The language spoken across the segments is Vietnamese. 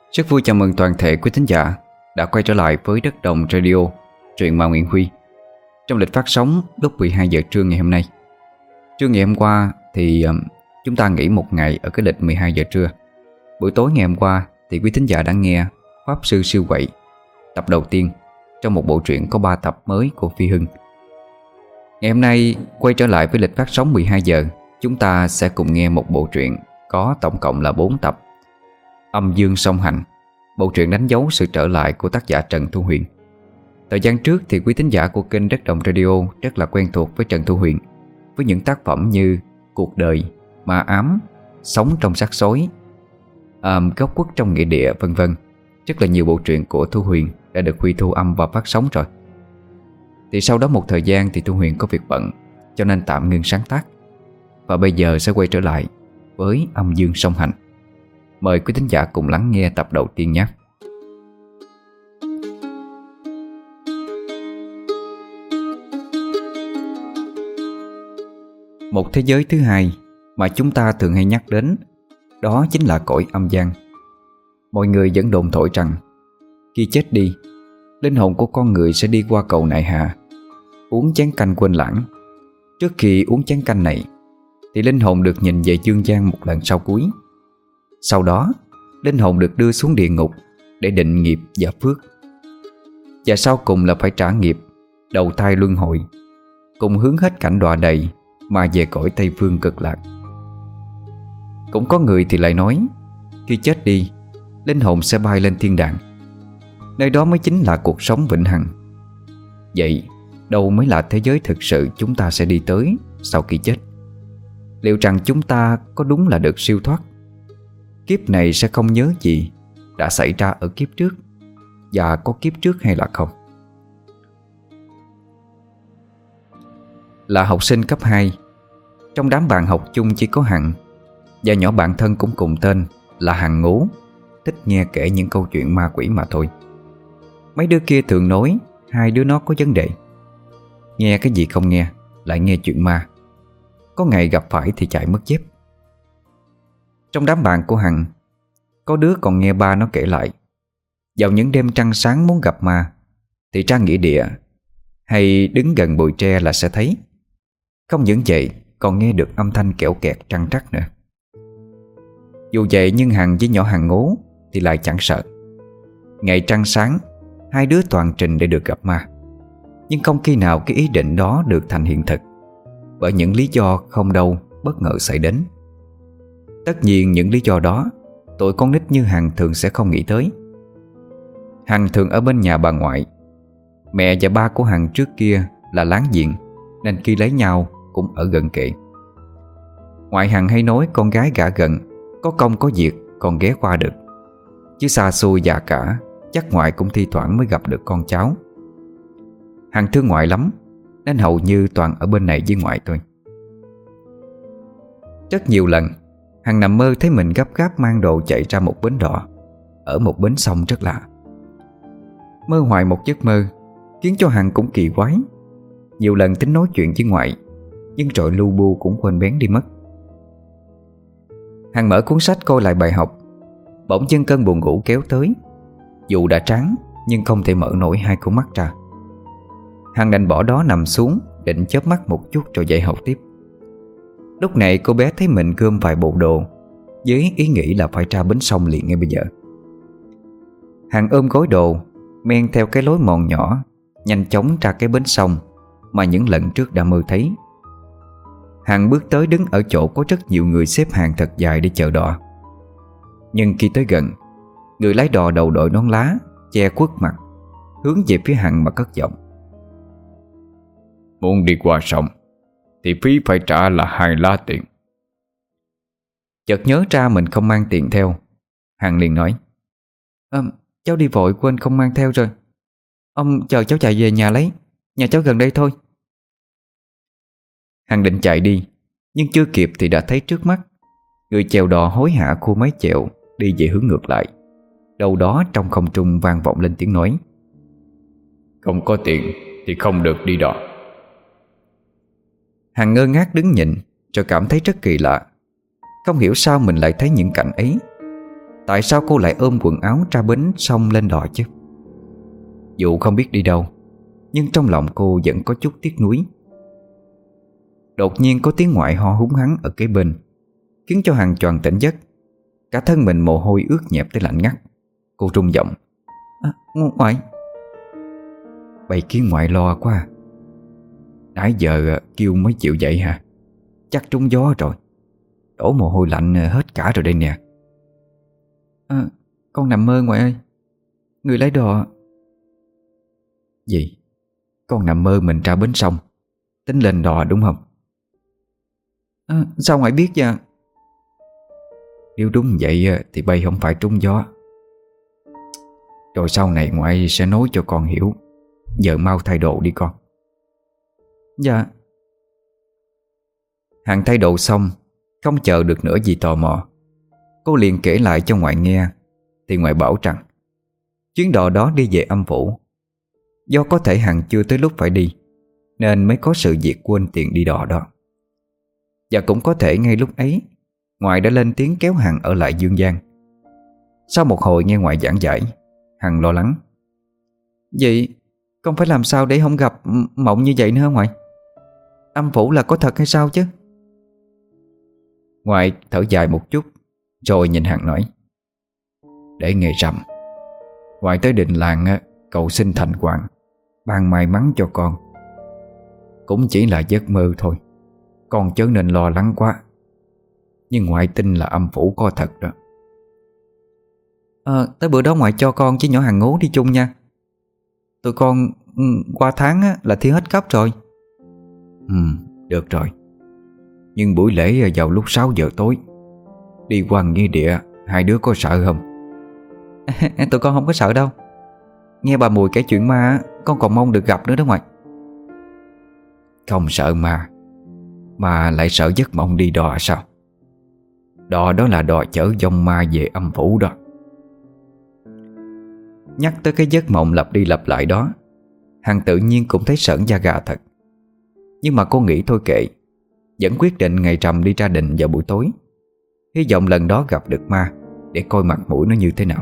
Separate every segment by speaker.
Speaker 1: Rất vui chào mừng toàn thể quý thính giả đã quay trở lại với Đất Đồng Radio, truyện ma Nguyễn Huy. Trong lịch phát sóng lúc 12 giờ trưa ngày hôm nay. Trưa ngày hôm qua thì chúng ta nghỉ một ngày ở cái lịch 12 giờ trưa. Buổi tối ngày hôm qua thì quý thính giả đã nghe Pháp Sư Siêu Quậy, tập đầu tiên trong một bộ truyện có 3 tập mới của Phi Hưng. Ngày hôm nay quay trở lại với lịch phát sóng 12 giờ, chúng ta sẽ cùng nghe một bộ truyện có tổng cộng là 4 tập, Âm Dương Song Hành. Bộ truyện đánh dấu sự trở lại của tác giả Trần Thu Huyền. Thời gian trước thì quý thính giả của kênh Đất Đồng Radio rất là quen thuộc với Trần Thu Huyền, với những tác phẩm như Cuộc Đời, Ma Ám, Sống Trong Xác Xối, Góc Khuất Trong Nghĩa Địa, vân vân. Rất là nhiều bộ truyện của Thu Huyền đã được Huy thu âm và phát sóng rồi. Thì sau đó một thời gian thì Thu Huyền có việc bận, cho nên tạm ngưng sáng tác. Và bây giờ sẽ quay trở lại với Âm Dương Song Hành. Mời quý thính giả cùng lắng nghe tập đầu tiên nhé. Một thế giới thứ hai mà chúng ta thường hay nhắc đến, đó chính là cõi âm gian. Mọi người vẫn đồn thổi rằng khi chết đi, linh hồn của con người sẽ đi qua cầu nại hà, uống chén canh quên lãng. Trước khi uống chén canh này thì linh hồn được nhìn về dương gian một lần sau cuối. Sau đó linh hồn được đưa xuống địa ngục để định nghiệp và phước. Và sau cùng là phải trả nghiệp, đầu thai luân hồi, cùng hướng hết cảnh đọa đầy mà về cõi Tây Phương Cực Lạc. Cũng có người thì lại nói, khi chết đi, linh hồn sẽ bay lên thiên đàng. Nơi đó mới chính là cuộc sống vĩnh hằng. Vậy đâu mới là thế giới thực sự chúng ta sẽ đi tới sau khi chết? Liệu rằng chúng ta có đúng là được siêu thoát, kiếp này sẽ không nhớ gì đã xảy ra ở kiếp trước, và có kiếp trước hay là không? Là học sinh cấp 2, trong đám bạn học chung chỉ có Hằng và nhỏ bạn thân cũng cùng tên là Hằng Ngố, thích nghe kể những câu chuyện ma quỷ mà thôi. Mấy đứa kia thường nói hai đứa nó có vấn đề, nghe cái gì không nghe, lại nghe chuyện ma, có ngày gặp phải thì chạy mất dép. Trong đám bạn của Hằng, có đứa còn nghe ba nó kể lại, vào những đêm trăng sáng muốn gặp ma thì ra nghĩa địa hay đứng gần bụi tre là sẽ thấy. Không những vậy, còn nghe được âm thanh kẽo kẹt trăng trắc nữa. Dù vậy nhưng Hằng với nhỏ Hằng Ngố thì lại chẳng sợ. Ngày trăng sáng, hai đứa toàn trình để được gặp ma, nhưng không khi nào cái ý định đó được thành hiện thực, bởi những lý do không đâu bất ngờ xảy đến. Tất nhiên những lý do đó tụi con nít như Hằng thường sẽ không nghĩ tới. Hằng thường ở bên nhà bà ngoại. Mẹ và ba của Hằng trước kia là láng giềng, nên khi lấy nhau cũng ở gần kề. Ngoại Hằng hay nói con gái gả gần, có công có việc còn ghé qua được, chứ xa xôi già cả chắc ngoại cũng thi thoảng mới gặp được con cháu. Hằng thương ngoại lắm, nên hầu như toàn ở bên này với ngoại thôi. Rất nhiều lần Hằng nằm mơ thấy mình gấp gáp mang đồ chạy ra một bến đò ở một bến sông rất lạ. Mơ hoài một giấc mơ khiến cho Hằng cũng kỳ quái. Nhiều lần tính nói chuyện với ngoại, nhưng rồi lu bu cũng quên bén đi mất. Hằng mở cuốn sách coi lại bài học, bỗng dưng cơn buồn ngủ kéo tới. Dù đã tráng nhưng không thể mở nổi hai con mắt ra. Hằng đành bỏ đó nằm xuống, định chớp mắt một chút rồi dậy học tiếp. Lúc này cô bé thấy mình gom vài bộ đồ, với ý nghĩ là phải ra bến sông liền ngay bây giờ. Hằng ôm gối đồ, men theo cái lối mòn nhỏ, nhanh chóng ra cái bến sông mà những lần trước đã mơ thấy. Hằng bước tới đứng ở chỗ có rất nhiều người xếp hàng thật dài để chờ đò. Nhưng khi tới gần, người lái đò đầu đội nón lá, che khuất mặt, hướng về phía Hằng mà cất giọng:
Speaker 2: Muốn đi qua sông thì phí phải trả là 2 lá tiền.
Speaker 1: Chợt nhớ ra mình không mang tiền theo, Hằng liền nói: Cháu đi vội quên không mang theo rồi. Ông chờ cháu chạy về nhà lấy, nhà cháu gần đây thôi. Hằng định chạy đi, nhưng chưa kịp thì đã thấy trước mắt người chèo đò hối hả khua mái chèo đi về hướng ngược lại. Đâu đó trong không trung vang vọng lên tiếng nói:
Speaker 2: Không có tiền thì không được đi đò.
Speaker 1: Hằng ngơ ngác đứng nhìn, rồi cảm thấy rất kỳ lạ. Không hiểu sao mình lại thấy những cảnh ấy. Tại sao cô lại ôm quần áo ra bến sông lên đò chứ? Dù không biết đi đâu, nhưng trong lòng cô vẫn có chút tiếc nuối. Đột nhiên có tiếng ngoại ho húng hắng ở kế bên, khiến cho Hằng choàng tỉnh giấc. Cả thân mình mồ hôi ướt nhẹp tới lạnh ngắt. Cô run giọng: Ngoại. Bầy kiến ngoại lo quá. Nãy giờ kêu mới chịu dậy hả? Chắc trúng gió rồi. Đổ mồ hôi lạnh hết cả rồi đây nè. Con nằm mơ ngoại ơi. Người lái đò. Gì? Con nằm mơ mình ra bến sông, tính lên đò đúng không? Sao ngoại biết vậy? Nếu đúng vậy thì bay không phải trúng gió. Rồi sau này ngoại sẽ nói cho con hiểu. Giờ mau thay đồ đi con. Dạ. Hằng thay đồ xong, không chờ được nữa vì tò mò, cô liền kể lại cho ngoại nghe. Thì ngoại bảo rằng chuyến đò đó đi về âm phủ. Do có thể Hằng chưa tới lúc phải đi, nên mới có sự việc quên tiền đi đò đó. Và cũng có thể ngay lúc ấy ngoại đã lên tiếng kéo Hằng ở lại Dương gian. Sau một hồi nghe ngoại giảng giải, Hằng lo lắng: Vậy con phải làm sao để không gặp mộng như vậy nữa hả ngoại? Âm phủ là có thật hay sao chứ? Ngoại thở dài một chút, rồi nhìn Hằng nói: Để ngày rằm ngoại tới đình làng cầu xin Thành Hoàng ban may mắn cho con. Cũng chỉ là giấc mơ thôi, con chớ nên lo lắng quá. Nhưng ngoại tin là âm phủ có thật đó. Tới bữa đó ngoại cho con với nhỏ Hằng Ngố đi chung nha. Tụi con qua tháng là thi hết cấp rồi. Được rồi. Nhưng buổi lễ vào lúc 6 giờ tối. Đi qua nghĩa địa, hai đứa có sợ không? Tụi con không có sợ đâu. Nghe bà Mùi kể chuyện ma, con còn mong được gặp nữa đó ngoại. Không sợ ma, mà lại sợ giấc mộng đi đò sao? Đò đó là đò chở vong ma về âm phủ đó. Nhắc tới cái giấc mộng lặp đi lặp lại đó, Hằng tự nhiên cũng thấy sởn da gà thật. Nhưng mà cô nghĩ thôi kệ, vẫn quyết định ngày rằm đi ra đình vào buổi tối. Hy vọng lần đó gặp được ma, để coi mặt mũi nó như thế nào.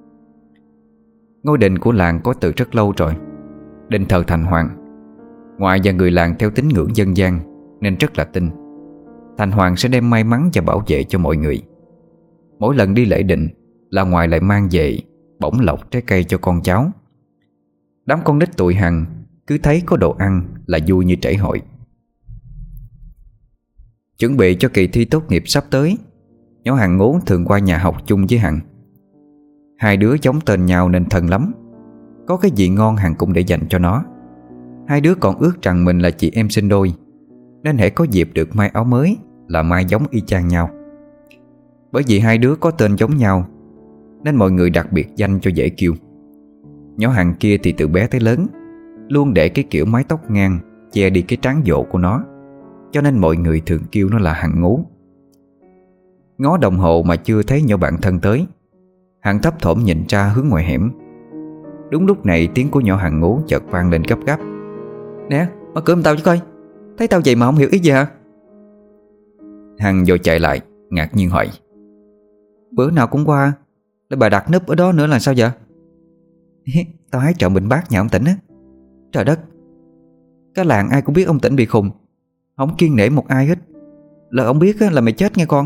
Speaker 1: Ngôi đình của làng có từ rất lâu rồi. Đền thờ Thành Hoàng. Ngoại và người làng theo tín ngưỡng dân gian nên rất là tin Thành Hoàng sẽ đem may mắn và bảo vệ cho mọi người. Mỗi lần đi lễ đình là ngoại lại mang về bổng lộc trái cây cho con cháu. Đám con nít tụi Hằng cứ thấy có đồ ăn là vui như trễ hội. Chuẩn bị cho kỳ thi tốt nghiệp sắp tới, nhỏ Hằng Ngố thường qua nhà học chung với Hằng. Hai đứa giống tên nhau nên thân lắm. Có cái gì ngon Hằng cũng để dành cho nó. Hai đứa còn ước rằng mình là chị em sinh đôi, nên hễ có dịp được may áo mới là may giống y chang nhau. Bởi vì hai đứa có tên giống nhau nên mọi người đặc biệt danh cho dễ kêu. Nhỏ Hằng kia thì từ bé tới lớn luôn để cái kiểu mái tóc ngang che đi cái trán dộ của nó, cho nên mọi người thường kêu nó là Hằng Ngố. Ngó đồng hồ mà chưa thấy nhỏ bạn thân tới, Hằng thấp thỏm nhìn ra hướng ngoài hẻm. Đúng lúc này tiếng của nhỏ Hằng Ngố chợt vang lên gấp gáp: Nè, mở cửa giùm tao chứ coi. Thấy tao vậy mà không hiểu ý gì hả? Hằng vội chạy lại, ngạc nhiên hỏi: Bữa nào cũng qua, để bà đặt núp ở đó nữa là sao vậy? Tao hái trộm bình bát nhà ông Tĩnh á. Trời đất, cả làng ai cũng biết ông Tĩnh bị khùng, không kiêng nể một ai hết. Lỡ ông biết là mày chết nghe con.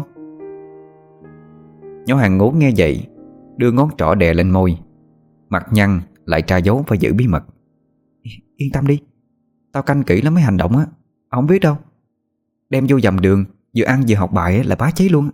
Speaker 1: Nhỏ Hằng Ngố nghe vậy, đưa ngón trỏ đè lên môi, mặt nhăn lại tra dấu phải giữ bí mật. Yên tâm đi, tao canh kỹ lắm mấy hành động á. Ông không biết đâu. Đem vô dầm đường, vừa ăn vừa học bài là bá cháy luôn.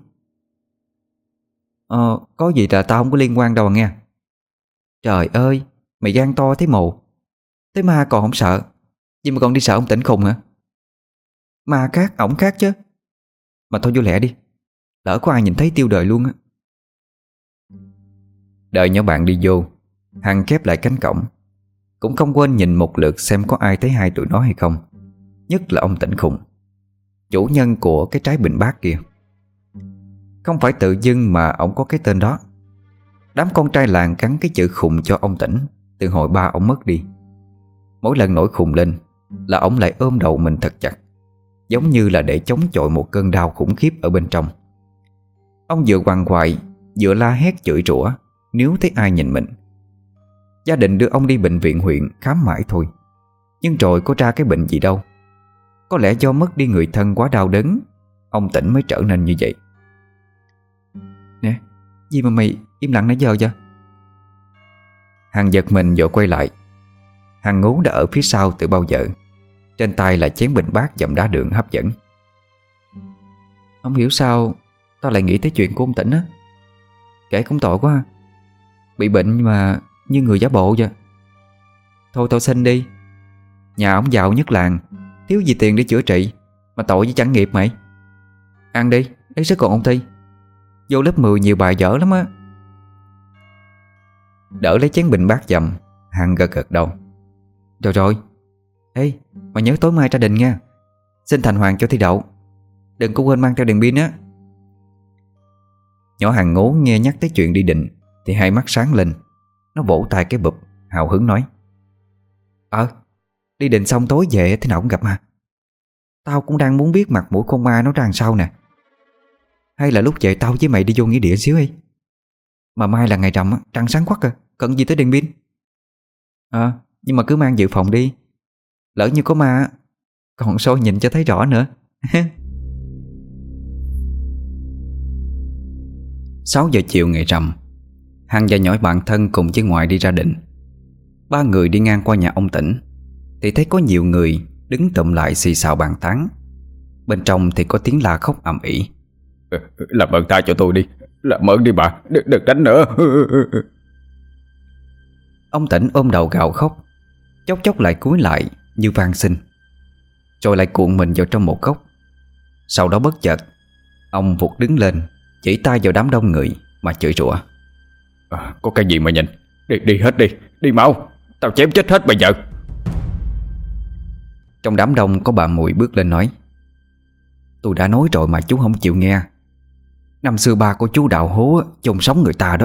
Speaker 1: Có gì là tao không có liên quan đâu nghe. Trời ơi, mày gan to thế mồ. Thế ma còn không sợ, vậy mà còn đi sợ ông Tĩnh khùng hả? Ma khác, ổng khác chứ. Mà thôi vô lẹ đi, lỡ có ai nhìn thấy tiêu đời luôn á. Đợi nhỏ bạn đi vô, Hằng khép lại cánh cổng, cũng không quên nhìn một lượt xem có ai thấy hai tụi nó hay không. Nhất là ông Tĩnh khùng, chủ nhân của cái trái bình bát kia. Không phải tự dưng mà ông có cái tên đó. Đám con trai làng gắn cái chữ khùng cho ông Tĩnh từ hồi ba ông mất đi. Mỗi lần nổi khùng lên là ông lại ôm đầu mình thật chặt, giống như là để chống chọi một cơn đau khủng khiếp ở bên trong. Ông vừa quằn quại vừa la hét chửi rủa nếu thấy ai nhìn mình. Gia đình đưa ông đi bệnh viện huyện khám mãi thôi, nhưng rồi có ra cái bệnh gì đâu. Có lẽ do mất đi người thân quá đau đớn, ông Tĩnh mới trở nên như vậy. Nè, gì mà mày im lặng nãy giờ vậy? Hằng giật mình vội quay lại. Hằng Ngú đã ở phía sau từ bao giờ, trên tay là chén bình bát dầm đá đường hấp dẫn. Không hiểu sao tao lại nghĩ tới chuyện của ông Tĩnh á. Kể cũng tội quá ha. Bị bệnh mà như người giả bộ vậy. Thôi tao xin đi. Nhà ông giàu nhất làng, thiếu gì tiền để chữa trị, mà tội với chẳng nghiệp mày. Ăn đi, lấy sức còn ôn thi. Vô lớp 10 nhiều bài dở lắm á. Đỡ lấy chén bình bát dầm, Hằng gật gật đầu. Rồi rồi. Ê, mà nhớ tối mai ra đình nha. Xin thành hoàng cho thi đậu. Đừng có quên mang theo đèn pin á. Nhỏ Hằng Ngố nghe nhắc tới chuyện đi đình thì hai mắt sáng lên. Nó vỗ tay cái bụp, hào hứng nói: Đi đình xong tối về thế nào cũng gặp mà. Tao cũng đang muốn biết mặt mũi con ma nó ra làm sao nè. Hay là lúc về tao với mày đi vô nghĩa địa xíu đi. Mà mai là ngày rằm á, trăng sáng quắc à, cần gì tới đèn pin. Nhưng mà cứ mang dự phòng đi. Lỡ như có ma còn soi nhìn cho thấy rõ nữa. 6 giờ chiều ngày rằm, Hằng và nhỏ bạn thân cùng với ngoại đi ra đình. Ba người đi ngang qua nhà ông Tĩnh thì thấy có nhiều người đứng tụm lại xì xào bàn tán. Bên trong thì có tiếng la khóc ầm ĩ.
Speaker 2: Làm ơn tha cho tôi đi. Làm ơn đi bà, đừng đánh nữa.
Speaker 1: Ông Tĩnh ôm đầu gào khóc, chốc chốc lại cúi lại như van xin, rồi lại cuộn mình vào trong một góc. Sau đó bất chợt ông vụt đứng lên, chỉ tay vào đám đông người mà chửi rủa.
Speaker 2: Có cái gì mà nhìn. Đi hết đi. Đi mau. Tao chém chết hết bây giờ.
Speaker 1: Trong đám đông có bà Mùi bước lên nói: Tôi đã nói rồi mà chú không chịu nghe. Năm xưa ba của chú đào hố chôn sống người ta đó.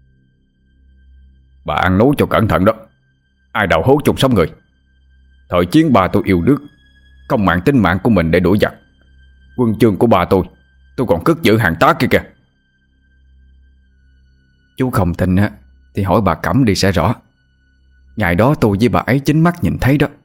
Speaker 2: Bà ăn nói cho cẩn thận đó. Ai đào hố chôn sống người? Thời chiến ba tôi yêu nước, không màng tính mạng của mình để đuổi giặc. Quân chương của ba tôi còn cất giữ hàng tá kia kìa.
Speaker 1: Chú không tin á thì hỏi bà Cẩm đi sẽ rõ. Ngày đó tôi với bà ấy chính mắt nhìn thấy đó.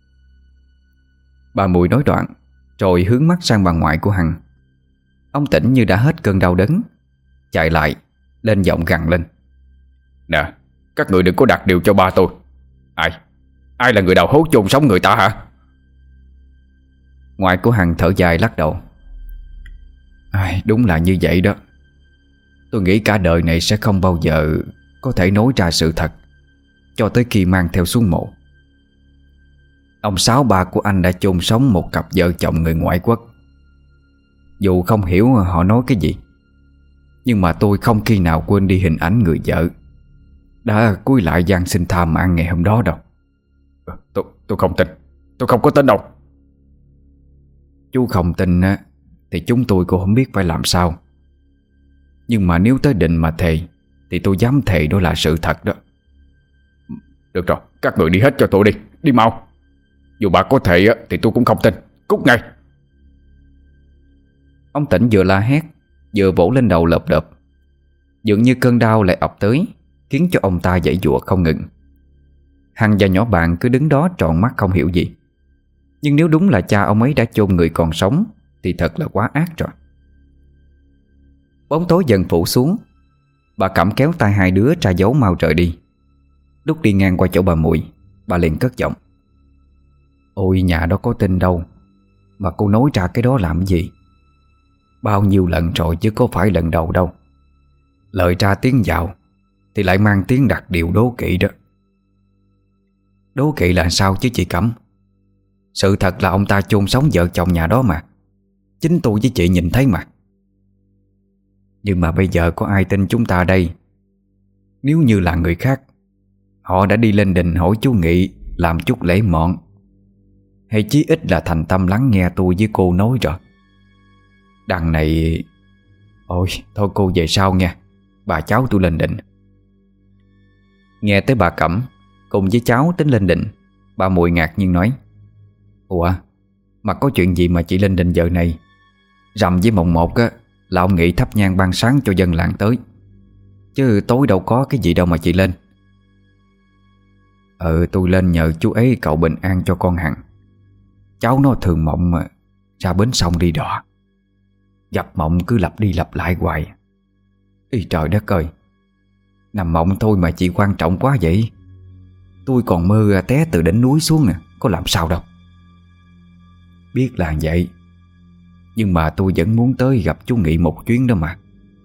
Speaker 1: Bà Mùi nói đoạn rồi hướng mắt sang bà ngoại của Hằng. Ông Tĩnh như đã hết cơn đau đớn, chạy lại lên giọng gằn lên:
Speaker 2: Nè, các người đừng có đặt điều cho ba tôi. Ai là người đào hố chôn sống người ta hả?
Speaker 1: Ngoại của Hằng thở dài lắc đầu: Đúng là như vậy đó. Tôi nghĩ cả đời này sẽ không bao giờ có thể nói ra sự thật, cho tới khi mang theo xuống mộ. Ông Sáu ba của anh đã chôn sống một cặp vợ chồng người ngoại quốc. Dù không hiểu họ nói cái gì, nhưng mà tôi không khi nào quên đi hình ảnh người vợ đã cúi lại van xin tha mạng ngày hôm đó đâu.
Speaker 2: Tôi không tin. Tôi không có tin đâu.
Speaker 1: Chú không tin á thì chúng tôi cũng không biết phải làm sao. Nhưng mà nếu tới định mà thề thì tôi dám thề đó là sự thật đó.
Speaker 2: Được rồi, các người đi hết cho tôi đi. Đi mau. Dù bà có thể thì tôi cũng không tin. Cút ngay.
Speaker 1: Ông Tĩnh vừa la hét vừa vỗ lên đầu lợp đợp. Dường như cơn đau lại ập tới, khiến cho ông ta giãy giụa không ngừng. Hằng và nhỏ bạn cứ đứng đó tròn mắt không hiểu gì. Nhưng nếu đúng là cha ông ấy đã chôn người còn sống thì thật là quá ác rồi. Bóng tối dần phủ xuống. Bà Cẩm kéo tay hai đứa ra dấu mau rời đi. Lúc đi ngang qua chỗ bà Mùi, bà liền cất giọng: Ôi nhà đó có tin đâu mà cô nói ra cái đó làm gì. Bao nhiêu lần rồi chứ có phải lần đầu đâu. Lời ra tiếng vào thì lại mang tiếng đặt điều đố kỵ đó. Đố kỵ là sao chứ chị Cẩm? Sự thật là ông ta chôn sống vợ chồng nhà đó mà. Chính tôi với chị nhìn thấy mà. Nhưng mà bây giờ có ai tin chúng ta đây? Nếu như là người khác, họ đã đi lên đình hỏi chú Nghị làm chút lễ mọn, hay chí ít là thành tâm lắng nghe tôi với cô nói rồi. Đằng này... Ôi thôi cô về sau nha. Bà cháu tôi lên định. Nghe tới bà Cẩm cùng với cháu tính lên định, bà Mùi ngạc nhiên nói: Ủa mà có chuyện gì mà chị lên định giờ này? Rằm với mồng 1 á là ông Nghị thắp nhang ban sáng cho dân làng tới. Chứ tối đâu có cái gì đâu mà chị lên. Tôi lên nhờ chú ấy cậu bình an cho con Hằng. Cháu nó thường mộng mà ra bến sông đi đò, gặp mộng cứ lặp đi lặp lại hoài. Ý trời đất ơi, nằm mộng thôi mà chị quan trọng quá vậy. Tôi còn mơ té từ đỉnh núi xuống nè, có làm sao đâu. Biết là vậy, nhưng mà tôi vẫn muốn tới gặp chú Nghị một chuyến đó mà.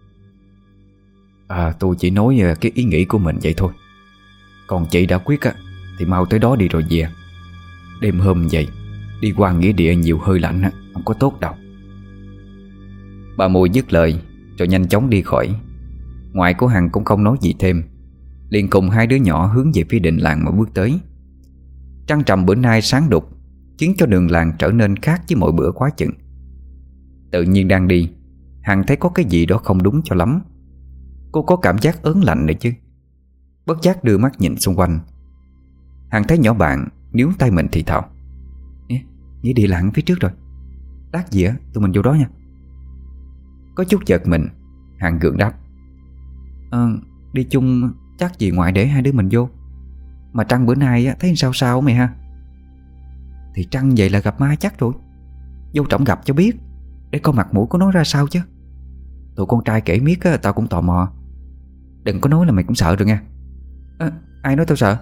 Speaker 1: Tôi chỉ nói cái ý nghĩ của mình vậy thôi. Còn chị đã quyết thì mau tới đó đi rồi về. Đêm hôm vậy đi qua nghĩa địa nhiều hơi lạnh không có tốt đâu. Bà Mùi dứt lời rồi nhanh chóng đi khỏi. Ngoại của Hằng cũng không nói gì thêm, liền cùng hai đứa nhỏ hướng về phía đình làng mà bước tới. Trăng trầm bữa nay sáng đục, khiến cho đường làng trở nên khác với mọi bữa quá chừng. Tự nhiên đang đi, Hằng thấy có cái gì đó không đúng cho lắm. Cô có cảm giác ớn lạnh nữa chứ. Bất giác đưa mắt nhìn xung quanh. Hằng thấy nhỏ bạn níu tay mình thì thào: Nghĩa địa làng phía trước rồi, lát gì tụi mình vô đó nha. Có chút giật mình, Hằng gượng đáp: Đi chung chắc gì ngoại để hai đứa mình vô. Mà Trăng bữa nay thấy sao sao mày ha? Thì Trăng vậy là gặp ma chắc rồi. Vô trọng gặp cho biết, để coi mặt mũi của nó ra sao chứ. Tụi con trai kể miết tao cũng tò mò. Đừng có nói là mày cũng sợ rồi nha. Ai nói tao sợ?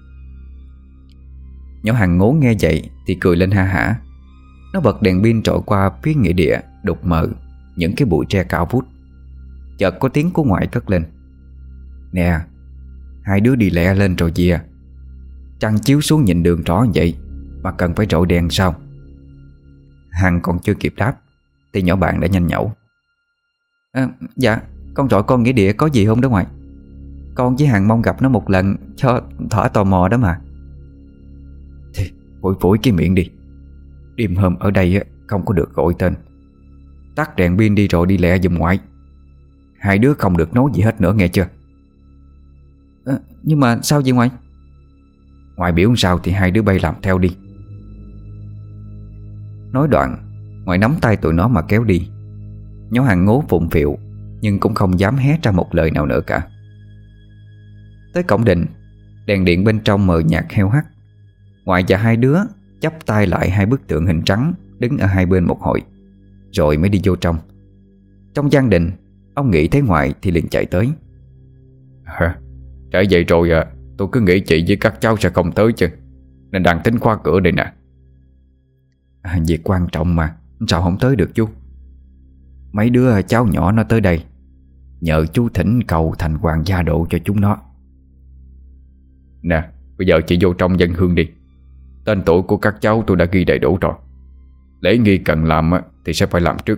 Speaker 1: Nhỏ Hằng ngố nghe vậy thì cười lên ha hả. Nó bật đèn pin trội qua phía nghĩa địa đục mờ những cái bụi tre cao vút. Chợt có tiếng của ngoại cất lên: Nè, hai đứa đi lẹ lên rồi về. Trăng chiếu xuống nhìn đường rõ vậy mà cần phải rọi đèn sao? Hằng còn chưa kịp đáp thì nhỏ bạn đã nhanh nhẩu: Dạ, con rọi con nghĩa địa có gì không đó ngoại? Con với Hằng mong gặp nó một lần cho thỏa tò mò đó mà. Thì phủi phủi cái miệng đi. Đêm hôm ở đây không có được gọi tên. Tắt đèn pin đi rồi đi lẹ giùm ngoại. Hai đứa không được nói gì hết nữa nghe chưa? Nhưng mà sao vậy ngoại? Ngoại biểu sao thì hai đứa bay làm theo đi. Nói đoạn, ngoại nắm tay tụi nó mà kéo đi. Nhỏ Hằng ngố phụng phịu nhưng cũng không dám hé ra một lời nào nữa cả. Tới cổng đình, đèn điện bên trong mờ nhạt heo hắt. Ngoại và hai đứa chắp tay lại hai bức tượng hình trắng đứng ở hai bên một hồi, rồi mới đi vô trong. Trong gian đình, ông Nghị thấy ngoại thì liền chạy tới:
Speaker 2: Trễ vậy rồi tôi cứ nghĩ chị với các cháu sẽ không tới chứ, nên đang tính khóa cửa đây nè.
Speaker 1: Việc quan trọng mà, sao không tới được chú? Mấy đứa cháu nhỏ nó tới đây, nhờ chú thỉnh cầu thành hoàng gia độ cho chúng nó.
Speaker 2: Nè, bây giờ chị vô trong dân hương đi. Tên tuổi của các cháu tôi đã ghi đầy đủ rồi. Lễ nghi cần làm thì sẽ phải làm trước.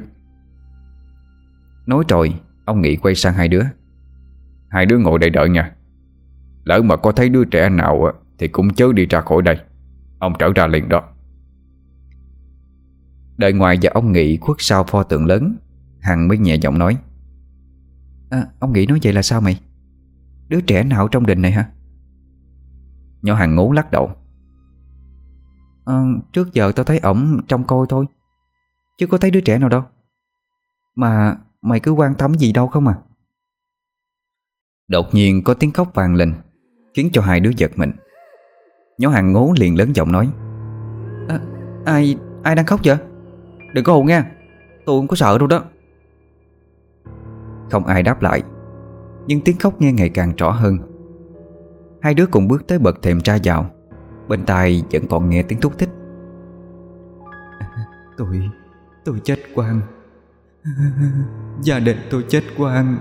Speaker 1: Nói rồi, ông Nghị quay sang hai đứa:
Speaker 2: Hai đứa ngồi đây đợi nha. Lỡ mà có thấy đứa trẻ nào thì cũng chớ đi ra khỏi đây. Ông trở ra liền đó.
Speaker 1: Đợi ngoại và ông Nghị khuất sau pho tượng lớn, Hằng mới nhẹ giọng nói: Ông Nghị nói vậy là sao mày? Đứa trẻ nào trong đình này hả? Nhỏ Hằng ngố lắc đầu: Trước giờ tao thấy ổng trông coi thôi, chứ có thấy đứa trẻ nào đâu. Mà mày cứ quan tâm gì đâu không à? Đột nhiên có tiếng khóc vang lên, khiến cho hai đứa giật mình. Nhỏ Hằng ngố liền lớn giọng nói: Ai đang khóc vậy? Đừng có hù nha, tôi không có sợ đâu đó. Không ai đáp lại, nhưng tiếng khóc nghe ngày càng rõ hơn. Hai đứa cùng bước tới bậc thềm ra vào. Bên tai vẫn còn nghe tiếng thúc thích: Tôi chết quang. Gia đình tôi chết quang.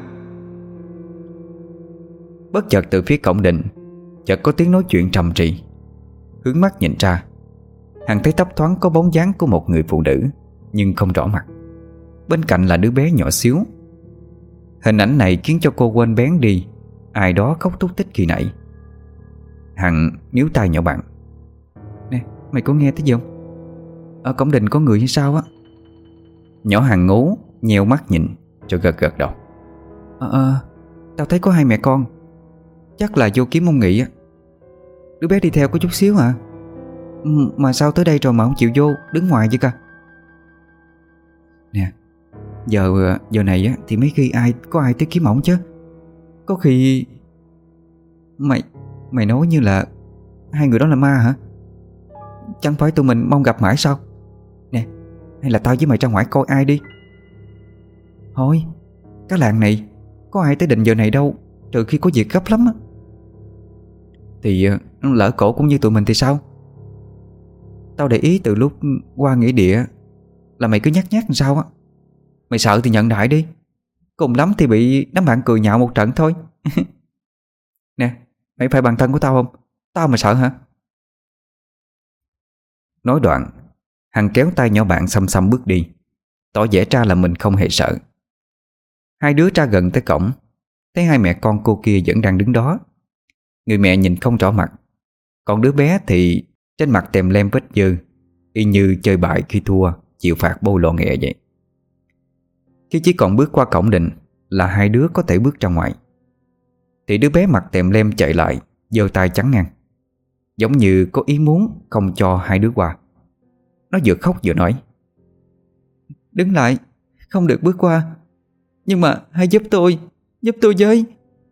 Speaker 1: Bất chợt từ phía cổng đình chợt có tiếng nói chuyện trầm trì. Hướng mắt nhìn ra, Hằng thấy thấp thoáng có bóng dáng của một người phụ nữ, nhưng không rõ mặt. Bên cạnh là đứa bé nhỏ xíu. Hình ảnh này khiến cho cô quên bén đi ai đó khóc thúc thích khi nãy. Hằng níu tay nhỏ bạn: Nè, mày có nghe thấy gì không? Ở cổng đình có người hay sao á? Nhỏ Hằng ngố nheo mắt nhìn rồi gật gật đầu: Tao thấy có hai mẹ con. Chắc là vô kiếm ông Nghị á. Đứa bé đi theo có chút xíu hả? Mà sao tới đây rồi mà không chịu vô, đứng ngoài vậy ca? Nè, giờ này á thì mấy khi có ai tới kiếm ổng chứ. Có khi Mày nói như là hai người đó là ma hả? Chẳng phải tụi mình mong gặp mãi sao? Nè, hay là tao với mày ra ngoài coi ai đi. Thôi, cái làng này có ai tới định giờ này đâu, trừ khi có việc gấp lắm á. Thì lỡ cổ cũng như tụi mình thì sao? Tao để ý từ lúc qua nghĩa địa là mày cứ nhát nhát làm sao á. Mày sợ thì nhận đại đi, cùng lắm thì bị đám bạn cười nhạo một trận thôi. Nè, mày phải bằng thân của tao không? Tao mà sợ hả? Nói đoạn, Hằng kéo tay nhỏ bạn xăm xăm bước đi, tỏ vẻ ra là mình không hề sợ. Hai đứa ra gần tới cổng, thấy hai mẹ con cô kia vẫn đang đứng đó. Người mẹ nhìn không rõ mặt, còn đứa bé thì trên mặt tèm lem vết dơ, y như chơi bại khi thua chịu phạt bôi lò nghẹ vậy. Khi chỉ còn bước qua cổng định là hai đứa có thể bước ra ngoài, thì đứa bé mặt tèm lem chạy lại, giơ tay chắn ngang, giống như có ý muốn không cho hai đứa qua. Nó vừa khóc vừa nói: "Đứng lại, không được bước qua. Nhưng mà hãy giúp tôi với."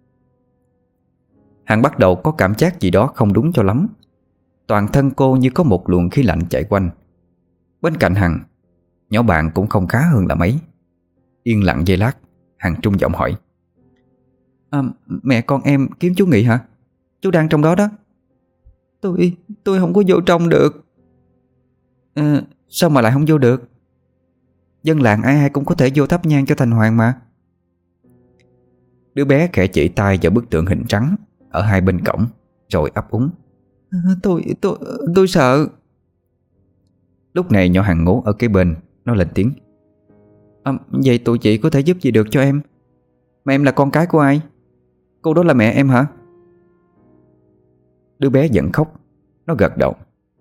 Speaker 1: Hằng bắt đầu có cảm giác gì đó không đúng cho lắm. Toàn thân cô như có một luồng khí lạnh chạy quanh. Bên cạnh Hằng, nhỏ bạn cũng không khá hơn là mấy. Yên lặng giây lát, Hằng trung giọng hỏi: Mẹ con em kiếm chú Nghị hả? Chú đang trong đó đó. Tôi không có vô trong được. Sao mà lại không vô được? Dân làng ai ai cũng có thể vô thắp nhang cho thành hoàng mà. Đứa bé khẽ chỉ tay vào bức tượng hình trắng ở hai bên cổng, rồi ấp úng: Tôi sợ. Lúc này nhỏ Hằng Ngố ở kế bên, nó lên tiếng: Vậy tụi chị có thể giúp gì được cho em? Mà em là con cái của ai? Cô đó là mẹ em hả? Đứa bé giận khóc. Nó gật đầu: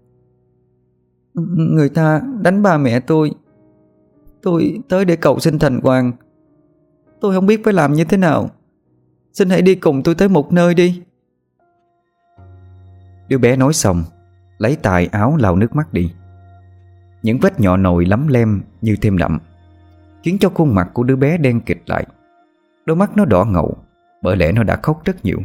Speaker 1: Người ta đánh ba mẹ tôi tới để cầu xin thành hoàng. Tôi không biết phải làm như thế nào. Xin hãy đi cùng tôi tới một nơi đi. Đứa bé nói xong, lấy tay áo lau nước mắt đi. Những vết nhọ nồi lấm lem như thêm đậm, khiến cho khuôn mặt của đứa bé đen kịt lại. Đôi mắt nó đỏ ngầu, bởi lẽ nó đã khóc rất nhiều.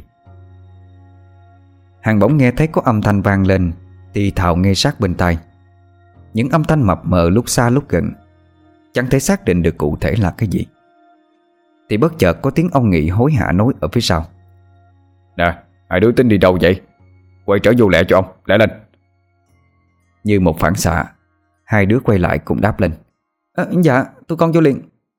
Speaker 1: Hằng bỗng nghe thấy có âm thanh vang lên, thì thào nghe sát bên tai. Những âm thanh mập mờ lúc xa lúc gần, chẳng thể xác định được cụ thể là cái gì. Thì bất chợt có tiếng ông Nghị hối hả nói ở phía sau:
Speaker 2: Nè, hai đứa tính đi đâu vậy? Quay trở vô lẹ cho ông, lẹ lên.
Speaker 1: Như một phản xạ, hai đứa quay lại cùng đáp lên: Dạ, tụi con vô liền.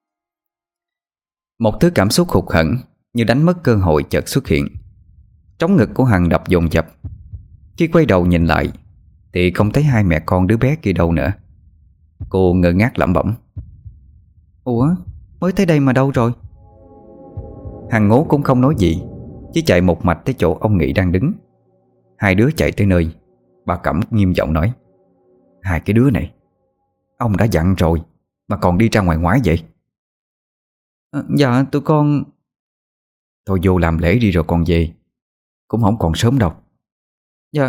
Speaker 1: Một thứ cảm xúc hụt hẫng như đánh mất cơ hội chợt xuất hiện. Trống ngực của Hằng đập dồn dập. Khi quay đầu nhìn lại thì không thấy hai mẹ con đứa bé kia đâu nữa. Cô ngơ ngác lẩm bẩm: Ủa, mới tới đây mà đâu rồi? Hằng Ngố cũng không nói gì, chỉ chạy một mạch tới chỗ ông Nghị đang đứng. Hai đứa chạy tới nơi, bà Cẩm nghiêm giọng nói: Hai cái đứa này, ông đã dặn rồi mà còn đi ra ngoài ngoái vậy? Dạ tụi con... Thôi vô làm lễ đi rồi con về, cũng không còn sớm đâu. Dạ.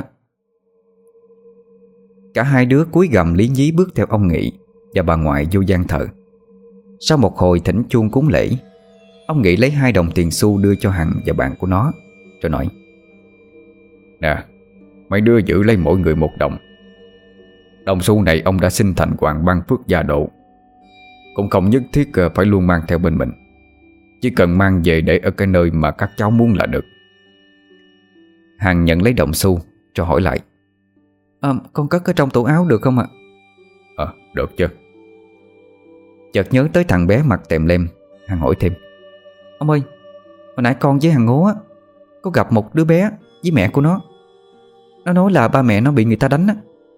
Speaker 1: Cả hai đứa cúi gằm lý nhí bước theo ông Nghị và bà ngoại vô gian thờ. Sau một hồi thỉnh chuông cúng lễ, ông Nghị lấy 2 đồng tiền xu đưa cho Hằng và bạn của nó, rồi nói:
Speaker 2: Nè, mấy đứa giữ lấy mỗi người 1 đồng. Đồng xu này ông đã xin thành hoàng ban phước gia độ, cũng không nhất thiết phải luôn mang theo bên mình, chỉ cần mang về để ở cái nơi mà các cháu muốn là được.
Speaker 1: Hằng nhận lấy đồng xu rồi hỏi lại: Con cất ở trong tủ áo được không ạ?
Speaker 2: Được chứ.
Speaker 1: Chợt nhớ tới thằng bé mặt tèm lem, Hằng hỏi thêm: Ông ơi, hồi nãy con với Hằng Ngố á, có gặp một đứa bé với mẹ của nó. Nó nói là ba mẹ nó bị người ta đánh á.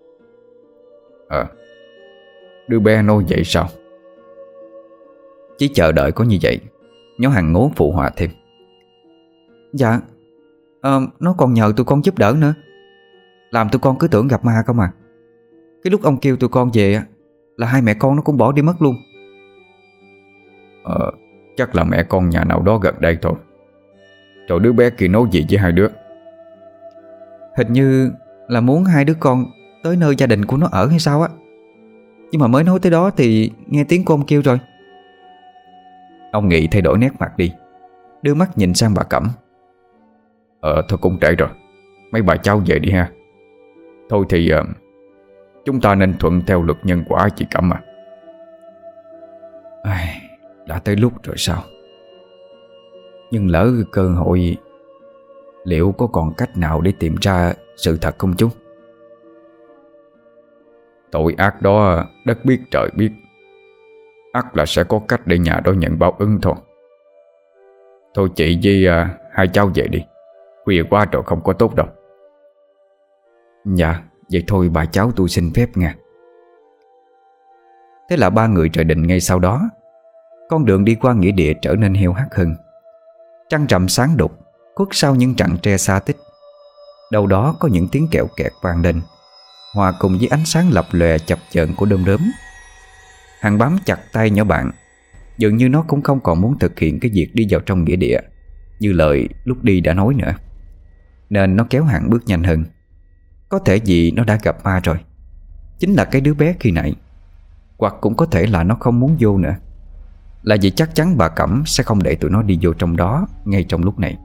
Speaker 2: Đứa bé nói vậy sao?
Speaker 1: Chỉ chờ đợi có như vậy, nhóm Hằng Ngố phụ họa thêm: Dạ, nó còn nhờ tụi con giúp đỡ nữa, làm tụi con cứ tưởng gặp ma không à. Cái lúc ông kêu tụi con về á, là hai mẹ con nó cũng bỏ đi mất luôn.
Speaker 2: Chắc là mẹ con nhà nào đó gần đây thôi. Rồi đứa bé kia nói gì với hai đứa?
Speaker 1: Hình như là muốn hai đứa con tới nơi gia đình của nó ở hay sao á. Nhưng mà mới nói tới đó thì nghe tiếng của ông kêu rồi. Ông Nghị thay đổi nét mặt đi. đưa mắt nhìn sang bà Cẩm.
Speaker 2: Thôi cũng trễ rồi, mấy bà cháu về đi ha. Thôi thì chúng ta nên thuận theo luật nhân quả chị Cẩm à.
Speaker 1: Đã tới lúc rồi sao? Nhưng lỡ cơ hội, liệu có còn cách nào để tìm ra sự thật không chú?
Speaker 2: Tội ác đó đất biết trời biết, ắt là sẽ có cách để nhà đó nhận báo ứng thôi. Thôi chị với hai cháu về đi, khuya quá rồi không có tốt đâu.
Speaker 1: Dạ, vậy thôi bà cháu tôi xin phép nha. Thế là ba người trời định ngay sau đó. Con đường đi qua nghĩa địa trở nên heo hắt hơn. Trăng rằm sáng đục khuất sau những rặng tre xa tích. Đâu đó có những tiếng kẹo kẹt vang lên, hòa cùng với ánh sáng lập lòe chập chờn của đom đóm. Hằng bám chặt tay nhỏ bạn, dường như nó cũng không còn muốn thực hiện cái việc đi vào trong nghĩa địa như lời lúc đi đã nói nữa, nên nó kéo Hằng bước nhanh hơn. Có thể vì nó đã gặp ma rồi, chính là cái đứa bé khi nãy. Hoặc cũng có thể là nó không muốn vô nữa, là vì chắc chắn bà Cẩm sẽ không để tụi nó đi vô trong đó ngay trong lúc này.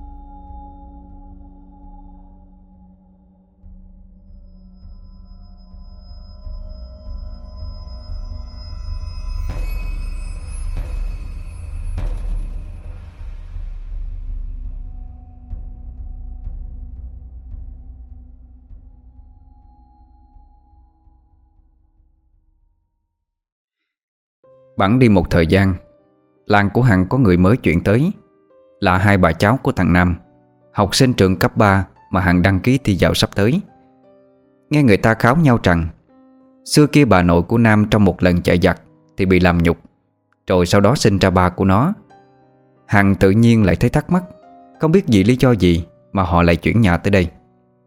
Speaker 1: Bẵng đi một thời gian, làng của Hằng có người mới chuyển tới, là hai bà cháu của thằng Nam, học sinh trường cấp 3 mà Hằng đăng ký thi vào sắp tới. Nghe người ta kháo nhau rằng xưa kia bà nội của Nam trong một lần chạy giặc thì bị làm nhục, rồi sau đó sinh ra ba của nó. Hằng tự nhiên lại thấy thắc mắc, không biết vì lý do gì mà họ lại chuyển nhà tới đây.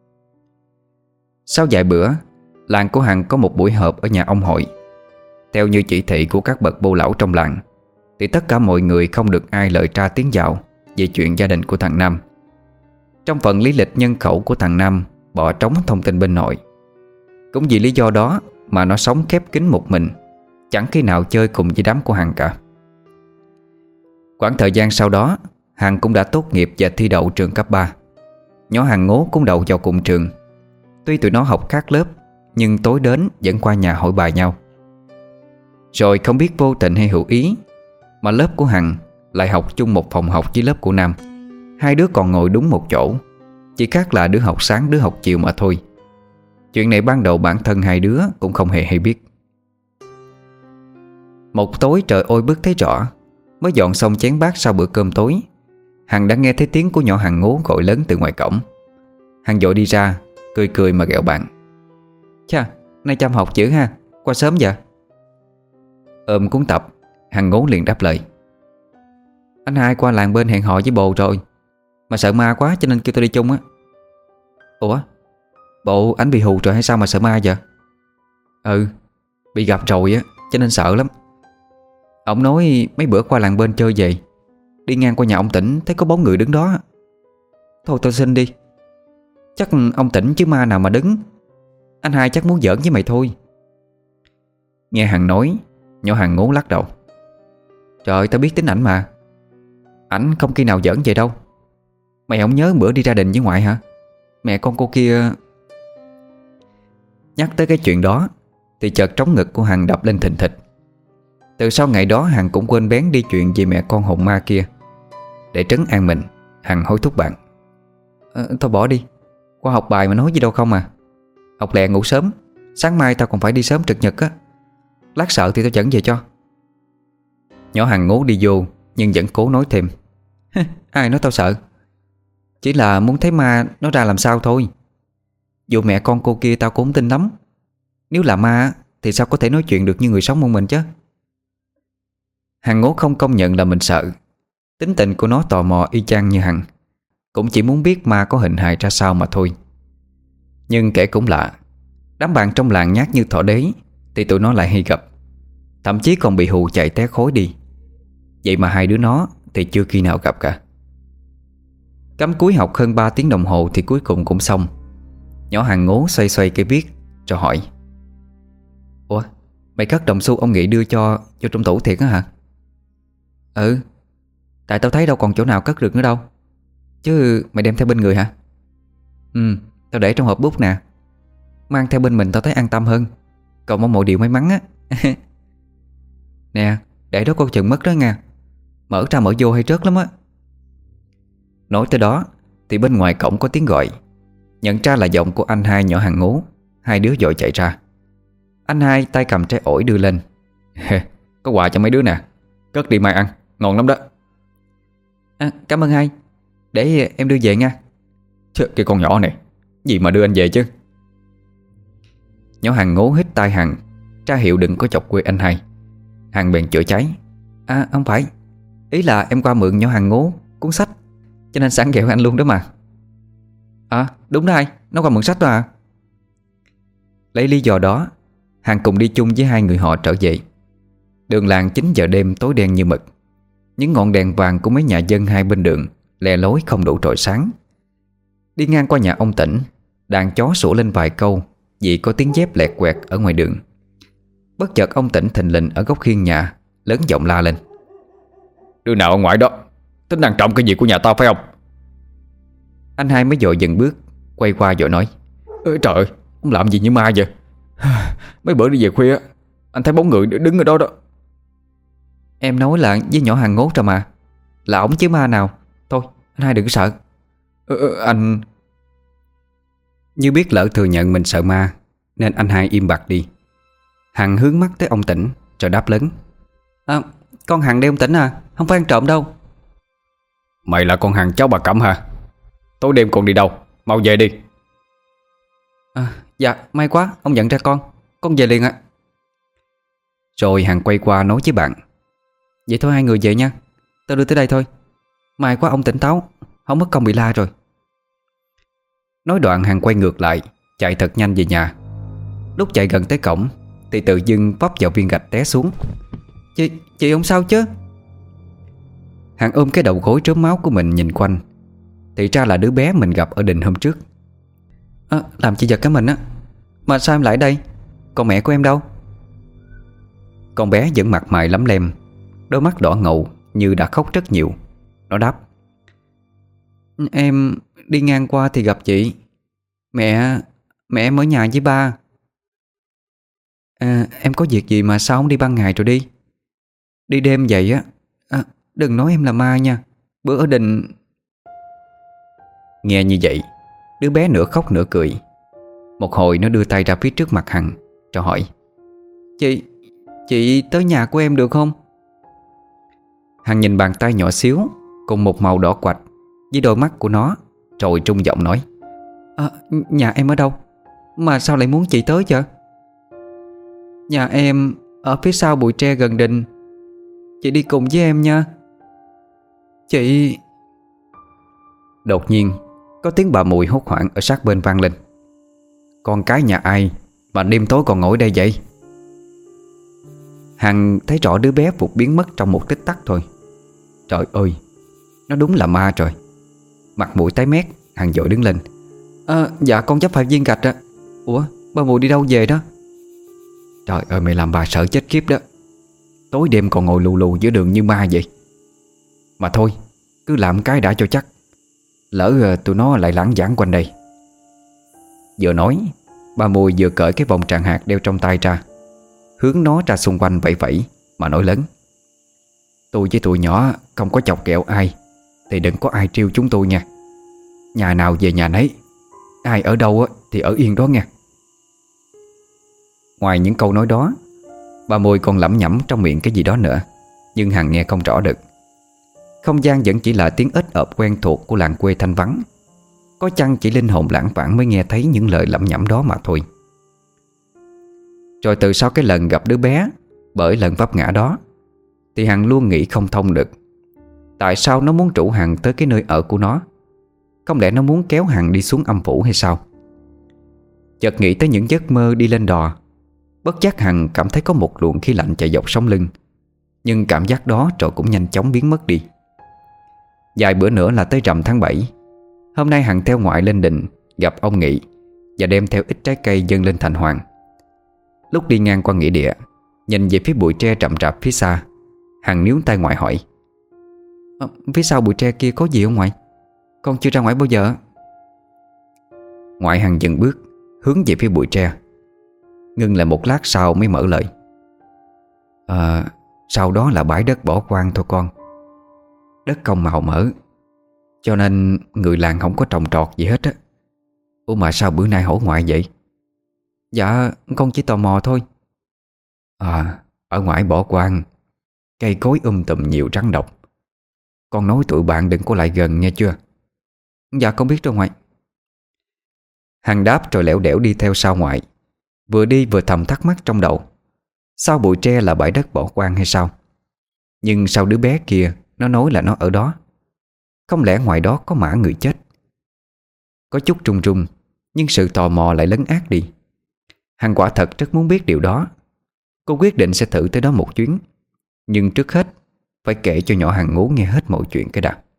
Speaker 1: Sau vài bữa, làng của Hằng có một buổi họp ở nhà ông hội. Theo như chỉ thị của các bậc bô lão trong làng, thì tất cả mọi người không được ai lời tra tiếng vào về chuyện gia đình của thằng Nam. Trong phần lý lịch nhân khẩu của thằng Nam bỏ trống thông tin bên nội. Cũng vì lý do đó mà nó sống khép kín một mình, chẳng khi nào chơi cùng với đám của Hằng cả. Khoảng thời gian sau đó, Hằng cũng đã tốt nghiệp và thi đậu trường cấp 3. Nhỏ Hằng Ngố cũng đậu vào cùng trường. Tuy tụi nó học khác lớp, nhưng tối đến vẫn qua nhà hỏi bài nhau. Rồi không biết vô tình hay hữu ý mà lớp của Hằng lại học chung một phòng học với lớp của Nam. Hai đứa còn ngồi đúng một chỗ, chỉ khác là đứa học sáng đứa học chiều mà thôi. Chuyện này ban đầu bản thân hai đứa cũng không hề hay biết. Một tối trời ôi bức thấy rõ, mới dọn xong chén bát sau bữa cơm tối, Hằng đã nghe thấy tiếng của nhỏ Hằng Ngố gọi lớn từ ngoài cổng. Hằng vội đi ra, cười cười mà ghẹo bạn: "Chà, nay chăm học chữ ha, qua sớm vậy?" Ôm cuốn tập, Hằng Ngố liền đáp lời: "Anh hai qua làng bên hẹn hò với bồ rồi, mà sợ ma quá cho nên kêu tôi đi chung á." "Ủa, bộ anh bị hù rồi hay sao mà sợ ma vậy?" "Ừ, bị gặp rồi á, cho nên sợ lắm. Ông nói mấy bữa qua làng bên chơi về, đi ngang qua nhà ông Tỉnh thấy có bóng người đứng đó. Thôi tôi xin đi, chắc ông Tỉnh chứ ma nào mà đứng. Anh hai chắc muốn giỡn với mày thôi." Nghe Hằng nói, nhỏ Hằng Ngố lắc đầu: "Trời ơi, tao biết tính ảnh mà. Ảnh không khi nào giỡn vậy đâu. Mày không nhớ bữa đi ra đình với ngoại hả? Mẹ con cô kia..." Nhắc tới cái chuyện đó thì chợt trống ngực của Hằng đập lên thình thịch. Từ sau ngày đó Hằng cũng quên bén đi chuyện về mẹ con hồn ma kia. Để trấn an mình, Hằng hối thúc bạn: "Thôi bỏ đi, qua học bài mà nói gì đâu không à. Học lẹ ngủ sớm, sáng mai tao còn phải đi sớm trực nhật á. Lát sợ thì tao dẫn về cho." Nhỏ Hằng Ngố đi vô nhưng vẫn cố nói thêm: "Ai nói tao sợ, chỉ là muốn thấy ma nó ra làm sao thôi. Dù mẹ con cô kia tao cũng không tin lắm. Nếu là ma thì sao có thể nói chuyện được như người sống một mình chứ." Hằng Ngố không công nhận là mình sợ. Tính tình của nó tò mò y chang như Hằng, cũng chỉ muốn biết ma có hình hài ra sao mà thôi. Nhưng kể cũng lạ, đám bạn trong làng nhát như thỏ đế thì tụi nó lại hay gặp, thậm chí còn bị hù chạy té khối đi. Vậy mà hai đứa nó thì chưa khi nào gặp cả. Cắm cúi học hơn 3 tiếng đồng hồ thì cuối cùng cũng xong. Nhỏ Hằng Ngố xoay xoay cây viết rồi hỏi: "Ủa, mày cất đồng xu ông Nghị đưa cho trong tủ thiệt á hả?" "Ừ, Tại tao thấy đâu còn chỗ nào cất được nữa đâu. Chứ mày đem theo bên người hả? Ừ, tao để trong hộp bút nè. Mang theo bên mình tao thấy an tâm hơn. Còn mong mọi điều may mắn á. Nè, để đó coi chừng mất đó nha. Mở ra mở vô hay rớt lắm á. Nói tới đó thì bên ngoài cổng có tiếng gọi. Nhận ra là giọng của anh hai nhỏ hàng Ngố. Hai đứa vội chạy ra. Anh hai tay cầm trái ổi đưa lên. Có quà cho mấy đứa nè, cất đi mai ăn, ngon lắm đó. Cảm ơn hai. Để em đưa về nha. Chứ cái con nhỏ này, gì mà đưa anh về chứ. Nhỏ Hằng Ngố hít tai Hằng, ra hiệu đừng có chọc quê anh hai. Hằng bèn chữa cháy. Không phải, ý là em qua mượn nhỏ Hằng Ngố cuốn sách, cho nên sẵn ghẹo anh luôn đó mà. Đúng đó hai, nó qua mượn sách đó à. Lấy lý do đó, Hằng cùng đi chung với hai người họ trở về. Đường làng 9 giờ đêm tối đen như mực. Những ngọn đèn vàng của mấy nhà dân hai bên đường le lối không đủ rọi sáng. Đi ngang qua nhà ông Tỉnh, đàn chó sủa lên vài câu vì có tiếng dép lẹt quẹt ở ngoài đường. Bất chợt ông Tỉnh thình lình ở góc khiên nhà, lớn giọng la lên: "Đứa nào ở ngoài đó, tính ăn trộm cái gì của nhà tao phải không?" Anh hai mới vội dừng bước, quay qua vội nói: "Trời ơi, ông làm gì như ma vậy? Mấy bữa đi về khuya anh thấy bóng người đứng ở đó đó." Em nói là với nhỏ Hằng Ngố rồi mà. Là ổng chứ ma nào. Thôi anh hai đừng có sợ. Anh... Như biết lỡ thừa nhận mình sợ ma, nên anh hai im bặt đi. Hằng hướng mắt tới ông Tỉnh rồi đáp lớn: Con Hằng đây ông Tỉnh à, không phải ăn trộm đâu. Mày là con Hằng cháu bà Cẩm hả? Tối đêm còn đi đâu, mau về đi. Dạ may quá ông nhận ra con về liền ạ. Rồi Hằng quay qua nói với bạn: Vậy thôi hai người về nha, tao đưa tới đây thôi. May quá ông tỉnh táo, không mất công bị la rồi. Nói đoạn Hằng quay ngược lại, chạy thật nhanh về nhà. Lúc chạy gần tới cổng thì tự dưng vấp vào viên gạch té xuống. Chị không sao chứ? Hằng ôm cái đầu gối trớm máu của mình nhìn quanh, thì ra là đứa bé mình gặp ở đình hôm trước. Làm chị giật cái mình á. Mà sao em lại đây? Còn mẹ của em đâu? Con bé vẫn mặt mày lấm lem, đôi mắt đỏ ngầu như đã khóc rất nhiều. Nó đáp: Em đi ngang qua thì gặp chị. Mẹ em ở nhà với ba. Em có việc gì mà sao không đi ban ngày rồi đi? Đi đêm vậy á. Đừng nói em là ma nha. Bữa ở đình... Nghe như vậy, đứa bé nửa khóc nửa cười. Một hồi nó đưa tay ra phía trước mặt Hằng cho hỏi: Chị tới nhà của em được không? Hằng nhìn bàn tay nhỏ xíu cùng một màu đỏ quạch với đôi mắt của nó, rồi trung giọng nói: Nhà em ở đâu? Mà sao lại muốn chị tới vậy? Nhà em ở phía sau bụi tre gần đình. Chị đi cùng với em nha. Chị... Đột nhiên có tiếng bà Mùi hốt hoảng ở sát bên vang lên: Con cái nhà ai mà đêm tối còn ngồi đây vậy? Hằng thấy rõ đứa bé vụt biến mất trong một tích tắc thôi. Trời ơi, nó đúng là ma rồi. Mặt mũi tái mét, Hằng vội đứng lên: Dạ con chấp phải viên gạch á. Ủa, bà Mùi đi đâu về đó? Trời ơi, mày làm bà sợ chết khiếp đó. Tối đêm còn ngồi lù lù giữa đường như ma vậy. Mà thôi, cứ làm cái đã cho chắc, lỡ tụi nó lại lãng vãng quanh đây. Vừa nói, bà Mùi vừa cởi cái vòng tràng hạt đeo trong tay ra, hướng nó ra xung quanh vẫy vẫy mà nói lớn: Tôi với tụi nhỏ không có chọc ghẹo ai, thì đừng có ai trêu chúng tôi nha. Nhà nào về nhà nấy, ai ở đâu thì ở yên đó nha. Ngoài những câu nói đó, bà Mùi còn lẩm nhẩm trong miệng cái gì đó nữa, nhưng Hằng nghe không rõ được. Không gian vẫn chỉ là tiếng ếch ợp quen thuộc của làng quê thanh vắng. Có chăng chỉ linh hồn lãng vãng mới nghe thấy những lời lẩm nhẩm đó mà thôi. Rồi từ sau cái lần gặp đứa bé bởi lần vấp ngã đó, thì Hằng luôn nghĩ không thông được tại sao nó muốn rủ Hằng tới cái nơi ở của nó. Không lẽ nó muốn kéo Hằng đi xuống âm phủ hay sao? Chợt nghĩ tới những giấc mơ đi lên đò, bất giác Hằng cảm thấy có một luồng khí lạnh chạy dọc sống lưng. Nhưng cảm giác đó rồi cũng nhanh chóng biến mất đi. Vài bữa nữa là tới rằm tháng 7. Hôm nay Hằng theo ngoại lên đình gặp ông Nghị và đem theo ít trái cây dâng lên thành hoàng. Lúc đi ngang qua nghĩa địa, nhìn về phía bụi tre rậm rạp phía xa, Hằng níu tay ngoại hỏi: Phía sau bụi tre kia có gì không ngoại? Con chưa ra ngoài bao giờ.
Speaker 2: Ngoại Hằng dừng bước, hướng về phía bụi tre, ngưng lại một lát sau mới mở lời. Sau đó là bãi đất bỏ hoang thôi con. Đất không màu mỡ, cho nên người làng không có trồng trọt gì hết á. Ủa mà sao bữa nay hỏi ngoại vậy?
Speaker 1: Dạ con chỉ tò mò thôi.
Speaker 2: Ở ngoài bỏ hoang, cây cối tùm nhiều rắn độc. Con nói tụi bạn đừng có lại gần nghe chưa?
Speaker 1: Dạ con biết rồi ngoại.
Speaker 2: Hằng đáp rồi lẻo đẻo đi theo sau ngoại. Vừa đi vừa thầm thắc mắc trong đầu, sau bụi tre là bãi đất bỏ hoang hay sao? Nhưng sao đứa bé kia nó nói là nó ở đó? Không lẽ ngoài đó có mả người chết? Có chút run run, nhưng sự tò mò lại lấn át đi. Hằng quả thật rất muốn biết điều đó. Cô quyết định sẽ thử tới đó một chuyến. Nhưng trước hết phải kể cho nhỏ Hằng Ngố nghe hết mọi chuyện cái đã.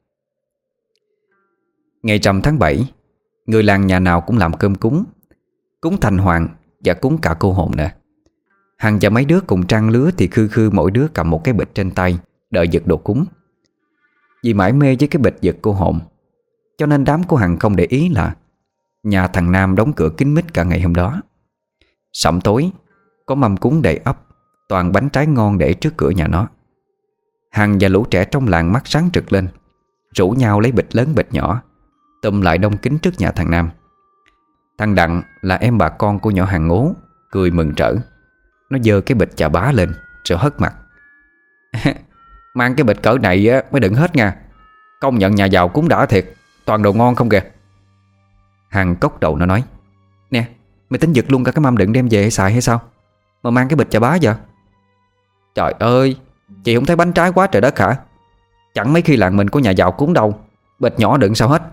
Speaker 2: Ngày rằm tháng 7, người làng nhà nào cũng làm cơm cúng. Cúng Thành Hoàng và cúng cả cô hồn nè. Hằng và mấy đứa cùng trang lứa thì khư khư mỗi đứa cầm một cái bịch trên tay, đợi giật đồ cúng. Vì mải mê với cái bịch giật cô hồn, cho nên đám của Hằng không để ý là nhà thằng Nam đóng cửa kín mít cả ngày hôm đó. Sẩm tối, có mâm cúng đầy ắp, toàn bánh trái ngon để trước cửa nhà nó. Hằng và lũ trẻ trong làng mắt sáng rực lên, rủ nhau lấy bịch lớn bịch nhỏ, tụm lại đông kín trước nhà thằng Nam. Thằng Đặng là em bà con của nhỏ Hằng Ngố, cười mừng rỡ. Nó giơ cái bịch chà bá lên rồi hất mặt. Mang cái bịch cỡ này á mới đựng hết nha. Công nhận nhà giàu cúng đã thiệt, toàn đồ ngon không kìa. Hằng cốc đầu nó nói:
Speaker 1: Nè, mày tính giật luôn cả cái mâm đựng đem về hay xài hay sao mà mang cái bịch chà bá vậy?
Speaker 2: Trời ơi, chị không thấy bánh trái quá trời đất hả? Chẳng mấy khi làng mình có nhà giàu cúng đâu, bịch nhỏ đựng sao hết.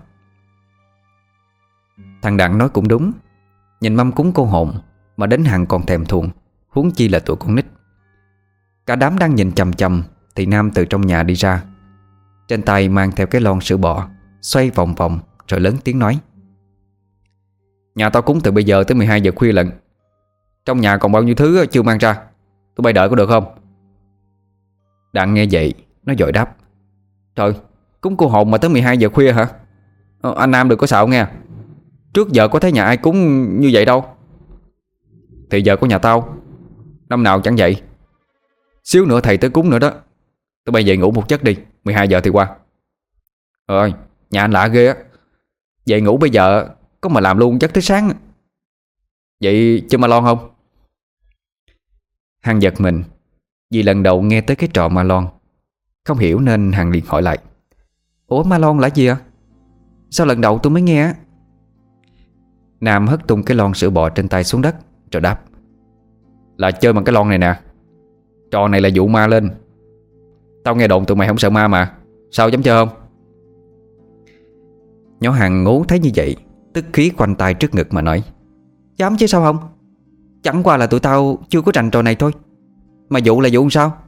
Speaker 2: Thằng Đặng nói cũng đúng. Nhìn mâm cúng cô hồn mà đến Hằng còn thèm thuồng, huống chi là tụi con nít. Cả đám đang nhìn chằm chằm thì Nam từ trong nhà đi ra, trên tay mang theo cái lon sữa bò, xoay vòng vòng rồi lớn tiếng nói: Nhà tao cúng từ bây giờ tới 12 giờ khuya lận. Trong nhà còn bao nhiêu thứ chưa mang ra, tụi bay đợi có được không? Đặng nghe vậy nó vội đáp: Trời, cúng cô hồn mà tới 12 giờ khuya hả? Anh Nam đừng có xạo nghe. Trước giờ có thấy nhà ai cúng như vậy đâu. Thì giờ của nhà tao năm nào chẳng vậy. Xíu nữa thầy tới cúng nữa đó. Tụi bay về ngủ một giấc đi, 12 giờ thì qua. Ơi, nhà anh lạ ghê á. Về ngủ bây giờ có mà làm luôn giấc tới sáng. Vậy chơi ma lon không? Hằng giật mình vì lần đầu nghe tới cái trò ma lon. Không hiểu nên Hằng liền hỏi lại:
Speaker 1: Ủa ma lon là gì ạ? Sao lần đầu tôi mới nghe á?
Speaker 2: Nam hất tung cái lon sữa bò trên tay xuống đất rồi đáp: Là chơi bằng cái lon này nè. Trò này là dụ ma lên. Tao nghe đồn tụi mày không sợ ma mà, sao dám chơi không? Nhỏ Hằng Ngố thấy như vậy, tức khí khoanh tay trước ngực mà nói:
Speaker 1: Dám chứ sao không? Chẳng qua là tụi tao chưa có rành trò này thôi. Mà dụ là dụ sao?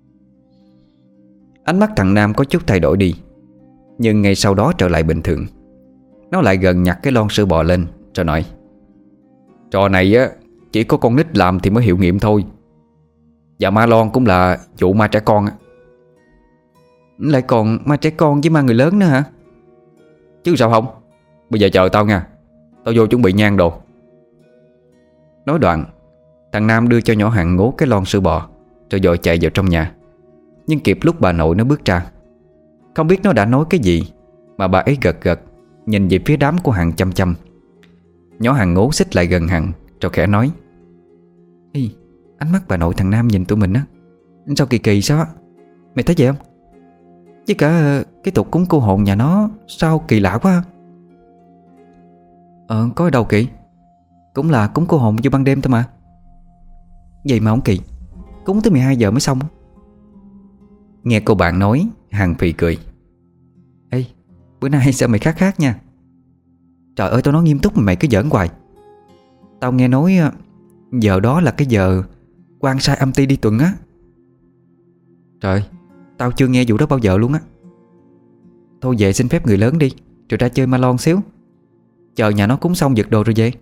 Speaker 2: Ánh mắt thằng Nam có chút thay đổi đi, nhưng ngay sau đó trở lại bình thường. Nó lại gần nhặt cái lon sữa bò lên rồi nói: Trò này á chỉ có con nít làm thì mới hiệu nghiệm thôi. Và ma lon cũng là dụ ma trẻ con á.
Speaker 1: Lại còn ma trẻ con với ma người lớn nữa hả?
Speaker 2: Chứ sao không? Bây giờ chờ tao nha, tao vô chuẩn bị nhang đồ. Nói đoạn, thằng Nam đưa cho nhỏ Hằng Ngố cái lon sữa bò rồi vội chạy vào trong nhà. Nhưng kịp lúc bà nội nó bước ra. Không biết nó đã nói cái gì mà bà ấy gật gật, nhìn về phía đám của Hằng chăm chăm. Nhỏ Hằng Ngố xích lại gần Hằng rồi khẽ nói:
Speaker 1: Ê, ánh mắt bà nội thằng Nam nhìn tụi mình á, sao kỳ kỳ sao á? Mày thấy vậy không? Với cả cái tục cúng cô hồn nhà nó sao kỳ lạ quá. Có ở đâu kỳ? Cũng là cúng cô hồn vô ban đêm thôi mà. Vậy mà không kỳ, cúng tới 12 giờ mới xong.
Speaker 2: Nghe cô bạn nói, Hằng phì cười:
Speaker 1: Ê, bữa nay sao mày khác khác nha. Trời ơi, tao nói nghiêm túc mà mày cứ giỡn hoài. Tao nghe nói giờ đó là cái giờ quan sai âm ty đi tuần á. Trời, tao chưa nghe vụ đó bao giờ luôn á. Thôi về xin phép người lớn đi, rồi ra chơi ma lon xíu. Chờ nhà nó cúng xong giật đồ rồi về.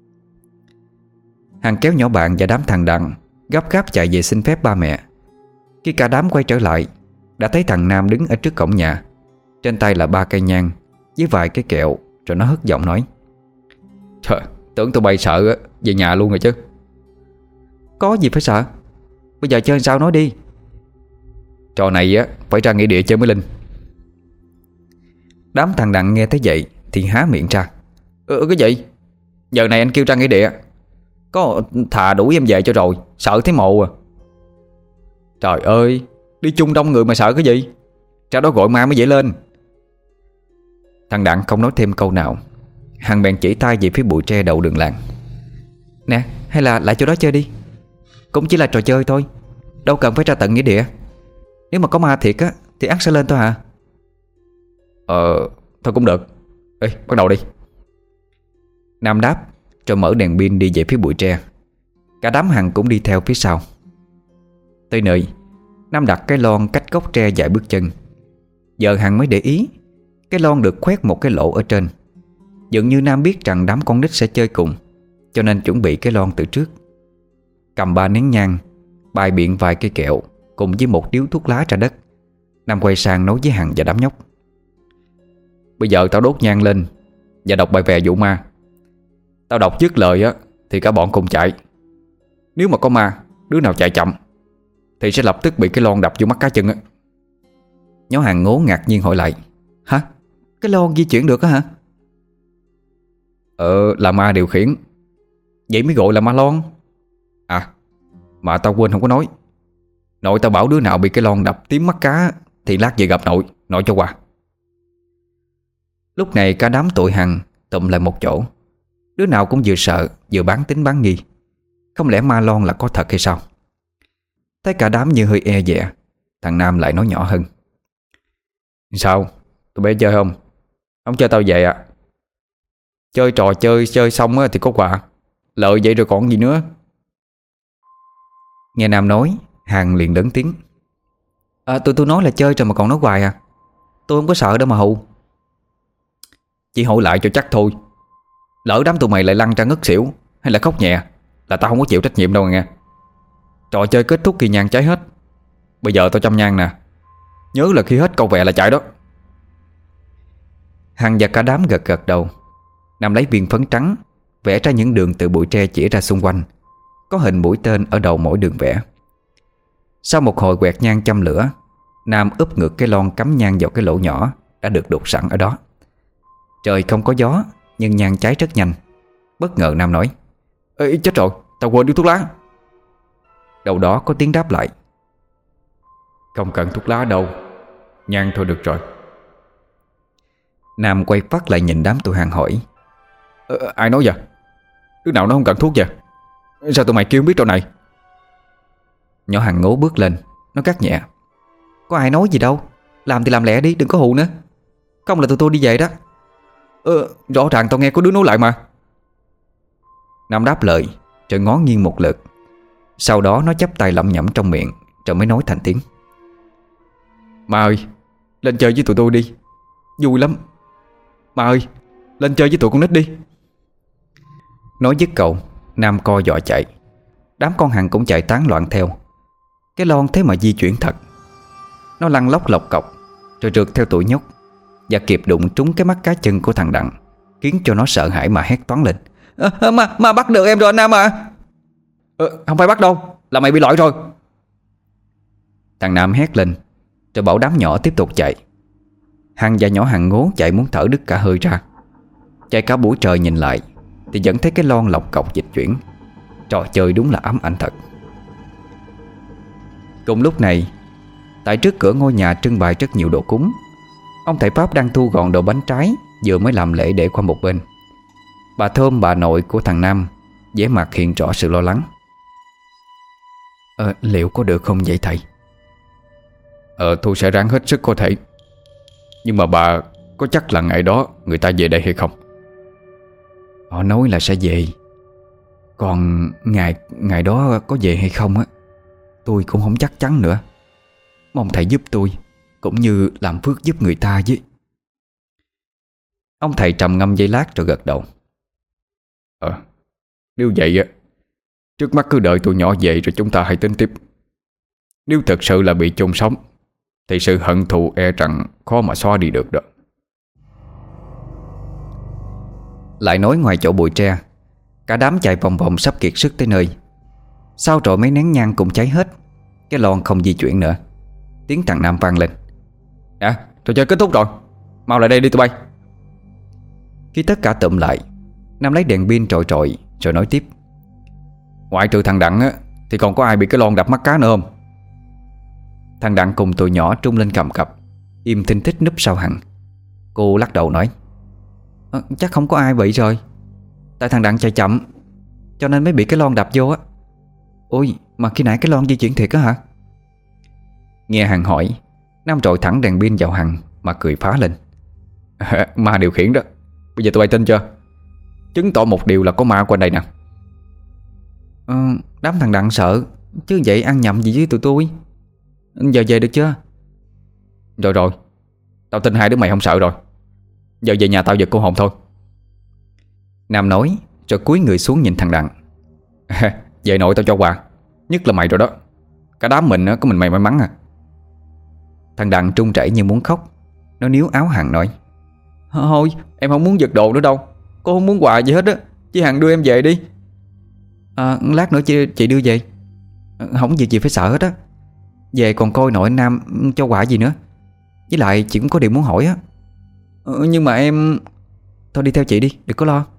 Speaker 2: Hằng kéo nhỏ bạn và đám thằng Đặng gấp gáp chạy về xin phép ba mẹ. Khi cả đám quay trở lại
Speaker 1: đã thấy thằng Nam đứng ở trước cổng nhà, trên tay là 3 cây nhang với vài cái kẹo. Rồi nó hất giọng nói:
Speaker 2: Trời, tưởng tụi bay sợ á, về nhà luôn rồi chứ.
Speaker 1: Có gì phải sợ, bây giờ chơi sao nói đi.
Speaker 2: Trò này á phải ra nghĩa địa chơi mới linh.
Speaker 1: Đám thằng Đặng nghe thấy vậy thì há miệng ra:
Speaker 2: Cái gì? Giờ này anh kêu ra nghĩa địa? Có thà đuổi em về cho rồi, sợ thấy mồ à. Trời ơi, đi chung đông người mà sợ cái gì? Ra đó gọi ma mới dễ lên.
Speaker 1: Thằng Đặng không nói thêm câu nào. Hằng bèn chỉ tay về phía bụi tre đầu đường làng: Nè, hay là lại chỗ đó chơi đi. Cũng chỉ là trò chơi thôi, đâu cần phải ra tận nghĩa địa. Nếu mà có ma thiệt á thì ắt sẽ lên thôi hả?
Speaker 2: Thôi cũng được. Ê, bắt đầu đi.
Speaker 1: Nam đáp rồi mở đèn pin đi về phía bụi tre. Cả đám Hằng cũng đi theo phía sau. Tới nơi, Nam đặt cái lon cách gốc tre vài bước chân. Giờ Hằng mới để ý cái lon được khoét một cái lỗ ở trên. Dường như Nam biết rằng đám con nít sẽ chơi cùng, cho nên chuẩn bị cái lon từ trước. Cầm 3 nén nhang, bày biện vài cây kẹo cùng với một điếu thuốc lá ra đất, Nam quay sang nói với Hằng và đám nhóc:
Speaker 2: Bây giờ tao đốt nhang lên và đọc bài về dụ ma. Tao đọc dứt lời á thì cả bọn cùng chạy. Nếu mà có ma, đứa nào chạy chậm thì sẽ lập tức bị cái lon đập vô mắt cá chân á.
Speaker 1: Nhóm Hằng ngố ngạc nhiên hỏi lại: Hả? Cái lon di chuyển được á hả?
Speaker 2: Là ma điều khiển, vậy mới gọi là ma lon. À, mà tao quên không có nói. Nội tao bảo đứa nào bị cái lon đập tím mắt cá thì lát về gặp nội, nội cho quà.
Speaker 1: Lúc này cả đám tụi Hằng tụm lại một chỗ. Đứa nào cũng vừa sợ vừa bán tính bán nghi. Không lẽ ma lon là có thật hay sao? Thấy cả đám như hơi e dè, thằng Nam lại nói nhỏ hơn:
Speaker 2: Sao? Tụi bé chơi không? Không chơi tao về à? Chơi trò chơi xong thì có quà. Lợi vậy rồi còn gì nữa.
Speaker 1: Nghe Nam nói, Hằng liền lớn tiếng: Tụi tôi nói là chơi rồi mà còn nói hoài à? Tôi không có sợ đâu mà hù.
Speaker 2: Chỉ hỏi lại cho chắc thôi. Lỡ đám tụi mày lại lăn ra ngất xỉu hay là khóc nhẹ là tao không có chịu trách nhiệm đâu nghe. Trò chơi kết thúc khi nhang cháy hết. Bây giờ tao chăm nhang nè, nhớ là khi hết câu vẹ là chạy đó.
Speaker 1: Hằng và cả đám gật gật đầu. Nam lấy viên phấn trắng vẽ ra những đường từ bụi tre chỉ ra xung quanh, có hình mũi tên ở đầu mỗi đường vẽ. Sau một hồi quẹt nhang châm lửa, Nam úp ngược cái lon cắm nhang vào cái lỗ nhỏ đã được đục sẵn ở đó. Trời không có gió nhưng nhang cháy rất nhanh. Bất ngờ Nam nói:
Speaker 2: Ê, chết rồi, tao quên điếu thuốc lá.
Speaker 1: Đầu đó có tiếng đáp lại:
Speaker 2: Không cần thuốc lá đâu, nhang thôi được rồi.
Speaker 1: Nam quay phát lại nhìn đám tụi Hằng hỏi:
Speaker 2: Ai nói vậy? Đứa nào nó không cần thuốc vậy? Sao tụi mày kêu biết trò này?
Speaker 1: Nhỏ Hằng ngố bước lên, nó cắt nhẹ: Có ai nói gì đâu, làm thì làm lẹ đi, đừng có hù nữa. Không là tụi tôi đi về đó.
Speaker 2: Rõ ràng tao nghe có đứa nói lại mà.
Speaker 1: Nam đáp lời rồi ngó nghiêng một lượt. Sau đó nó chắp tay lẩm nhẩm trong miệng rồi mới nói thành tiếng:
Speaker 2: Ma ơi, lên chơi với tụi tôi đi, vui lắm. Ma ơi, lên chơi với tụi con nít đi.
Speaker 1: Nói dứt câu, Nam co giò chạy. Đám con Hằng cũng chạy tán loạn theo. Cái lon thế mà di chuyển thật. Nó lăn lóc lọc cọc rồi rượt theo tụi nhóc và kịp đụng trúng cái mắt cá chân của thằng Đặng, khiến cho nó sợ hãi mà hét toáng lên:
Speaker 2: Ma bắt được em rồi anh Nam à. Không phải bắt đâu, là mày bị lỗi rồi.
Speaker 1: Thằng Nam hét lên rồi bảo đám nhỏ tiếp tục chạy. Hằng và nhỏ Hằng ngố chạy muốn thở đứt cả hơi ra. Chạy cả buổi trời nhìn lại thì vẫn thấy cái lon lọc cọc dịch chuyển. Trò chơi đúng là ám ảnh thật. Cùng lúc này, tại trước cửa ngôi nhà trưng bày rất nhiều đồ cúng. Ông thầy Pháp đang thu gọn đồ bánh trái vừa mới làm lễ để qua một bên. Bà Thơm, bà nội của thằng Nam, vẻ mặt hiện rõ sự lo lắng: Liệu có được không vậy thầy?
Speaker 2: Tôi sẽ ráng hết sức có thể. Nhưng mà bà có chắc là ngày đó người ta về đây hay không?
Speaker 1: Họ nói là sẽ về. Còn ngày đó có về hay không á, tôi cũng không chắc chắn nữa. Mong thầy giúp tôi, cũng như làm phước giúp người ta với. Ông thầy trầm ngâm giây lát rồi gật đầu:
Speaker 2: Nếu vậy á, trước mắt cứ đợi tụi nhỏ về rồi chúng ta hãy tính tiếp. Nếu thật sự là bị chôn sống thì sự hận thù e rằng khó mà xóa đi được đó.
Speaker 1: Lại nói ngoài chỗ bụi tre, cả đám chạy vòng vòng sắp kiệt sức tới nơi. Sau rồi mấy nén nhang cũng cháy hết, cái lon không di chuyển nữa. Tiếng thằng Nam vang lên: trò chơi kết thúc rồi, mau lại đây đi tụi bay. Khi tất cả tụm lại, Nam lấy đèn pin trội trội rồi nói tiếp:
Speaker 2: Ngoại trừ thằng Đặng á, thì còn có ai bị cái lon đập mắt cá nữa không?
Speaker 1: Thằng Đặng cùng tụi nhỏ trung lên cầm cập, im thinh thích núp sau Hằng. Cô lắc đầu nói: Chắc không có ai bị rồi. Tại thằng Đặng chạy chậm cho nên mới bị cái lon đập vô á. Ôi, mà khi nãy cái lon di chuyển thiệt á hả? Nghe Hằng hỏi, Nam trội thẳng đèn pin vào Hằng mà cười phá lên:
Speaker 2: Ma điều khiển đó. Bây giờ tụi bay tin chưa? Chứng tỏ một điều là có ma quanh đây nè.
Speaker 1: Đám thằng Đặng sợ, chứ vậy ăn nhầm gì với tụi tôi. Giờ về được chưa?
Speaker 2: Rồi, tao tin hai đứa mày không sợ rồi. Giờ về nhà tao giật cô hồn thôi.
Speaker 1: Nam nói rồi cúi người xuống nhìn thằng Đặng.
Speaker 2: Về nội tao cho quà. Nhất là mày rồi đó. Cả đám mình có mình mày may mắn à.
Speaker 1: Thằng Đặng trung chảy như muốn khóc. Nó níu áo Hằng nói:
Speaker 2: Thôi em không muốn giật đồ nữa đâu. Cô không muốn quà gì hết á. Chị Hằng đưa em về đi.
Speaker 1: Lát nữa chị đưa về. Không gì chị phải sợ hết á. Về còn coi nội Nam cho quà gì nữa. Với lại chị cũng có điều muốn hỏi á.
Speaker 2: Nhưng mà em...
Speaker 1: Thôi đi theo chị đi, đừng có lo.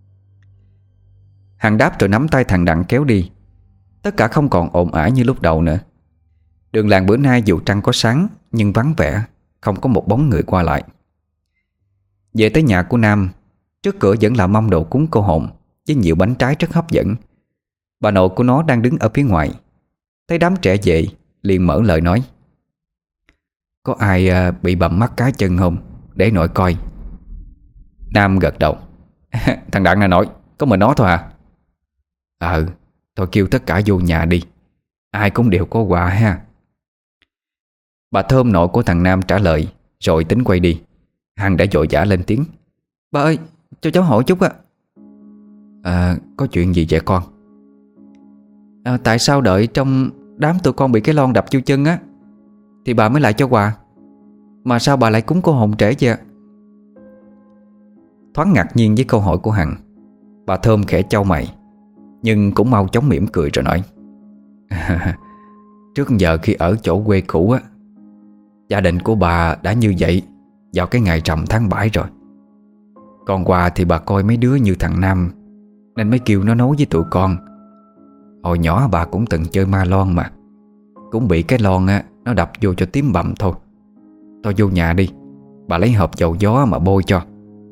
Speaker 1: Hằng đáp rồi nắm tay thằng Đặng kéo đi. Tất cả không còn ồn ào như lúc đầu nữa. Đường làng bữa nay dù trăng có sáng nhưng vắng vẻ, không có một bóng người qua lại. Về tới nhà của Nam, trước cửa vẫn là mâm đồ cúng cô hồn với nhiều bánh trái rất hấp dẫn. Bà nội của nó đang đứng ở phía ngoài, thấy đám trẻ về liền mở lời nói: Có ai bị bầm mắt cá chân không? Để nội coi. Nam gật đầu:
Speaker 2: Thằng Đặng nè nội, có mình nó thôi à?
Speaker 1: Thôi kêu tất cả vô nhà đi, ai cũng đều có quà ha. Bà Thơm nội của thằng Nam trả lời rồi tính quay đi. Hằng đã vội vã lên tiếng: Bà ơi, cho cháu hỏi chút á. Có chuyện gì vậy con? Tại sao đợi trong đám tụi con bị cái lon đập vô chân á thì bà mới lại cho quà, mà sao bà lại cúng cô hồn trễ vậy? Thoáng ngạc nhiên với câu hỏi của Hằng, bà Thơm khẽ chau mày, nhưng cũng mau chóng mỉm cười rồi nói: Trước giờ khi ở chỗ quê cũ á, gia đình của bà đã như vậy vào cái ngày rằm tháng 7 rồi. Còn quà thì bà coi mấy đứa như thằng Nam nên mới kêu nó nấu với tụi con. Hồi nhỏ bà cũng từng chơi ma lon mà, cũng bị cái lon á nó đập vô cho tím bầm thôi. Thôi vô nhà đi, bà lấy hộp dầu gió mà bôi cho.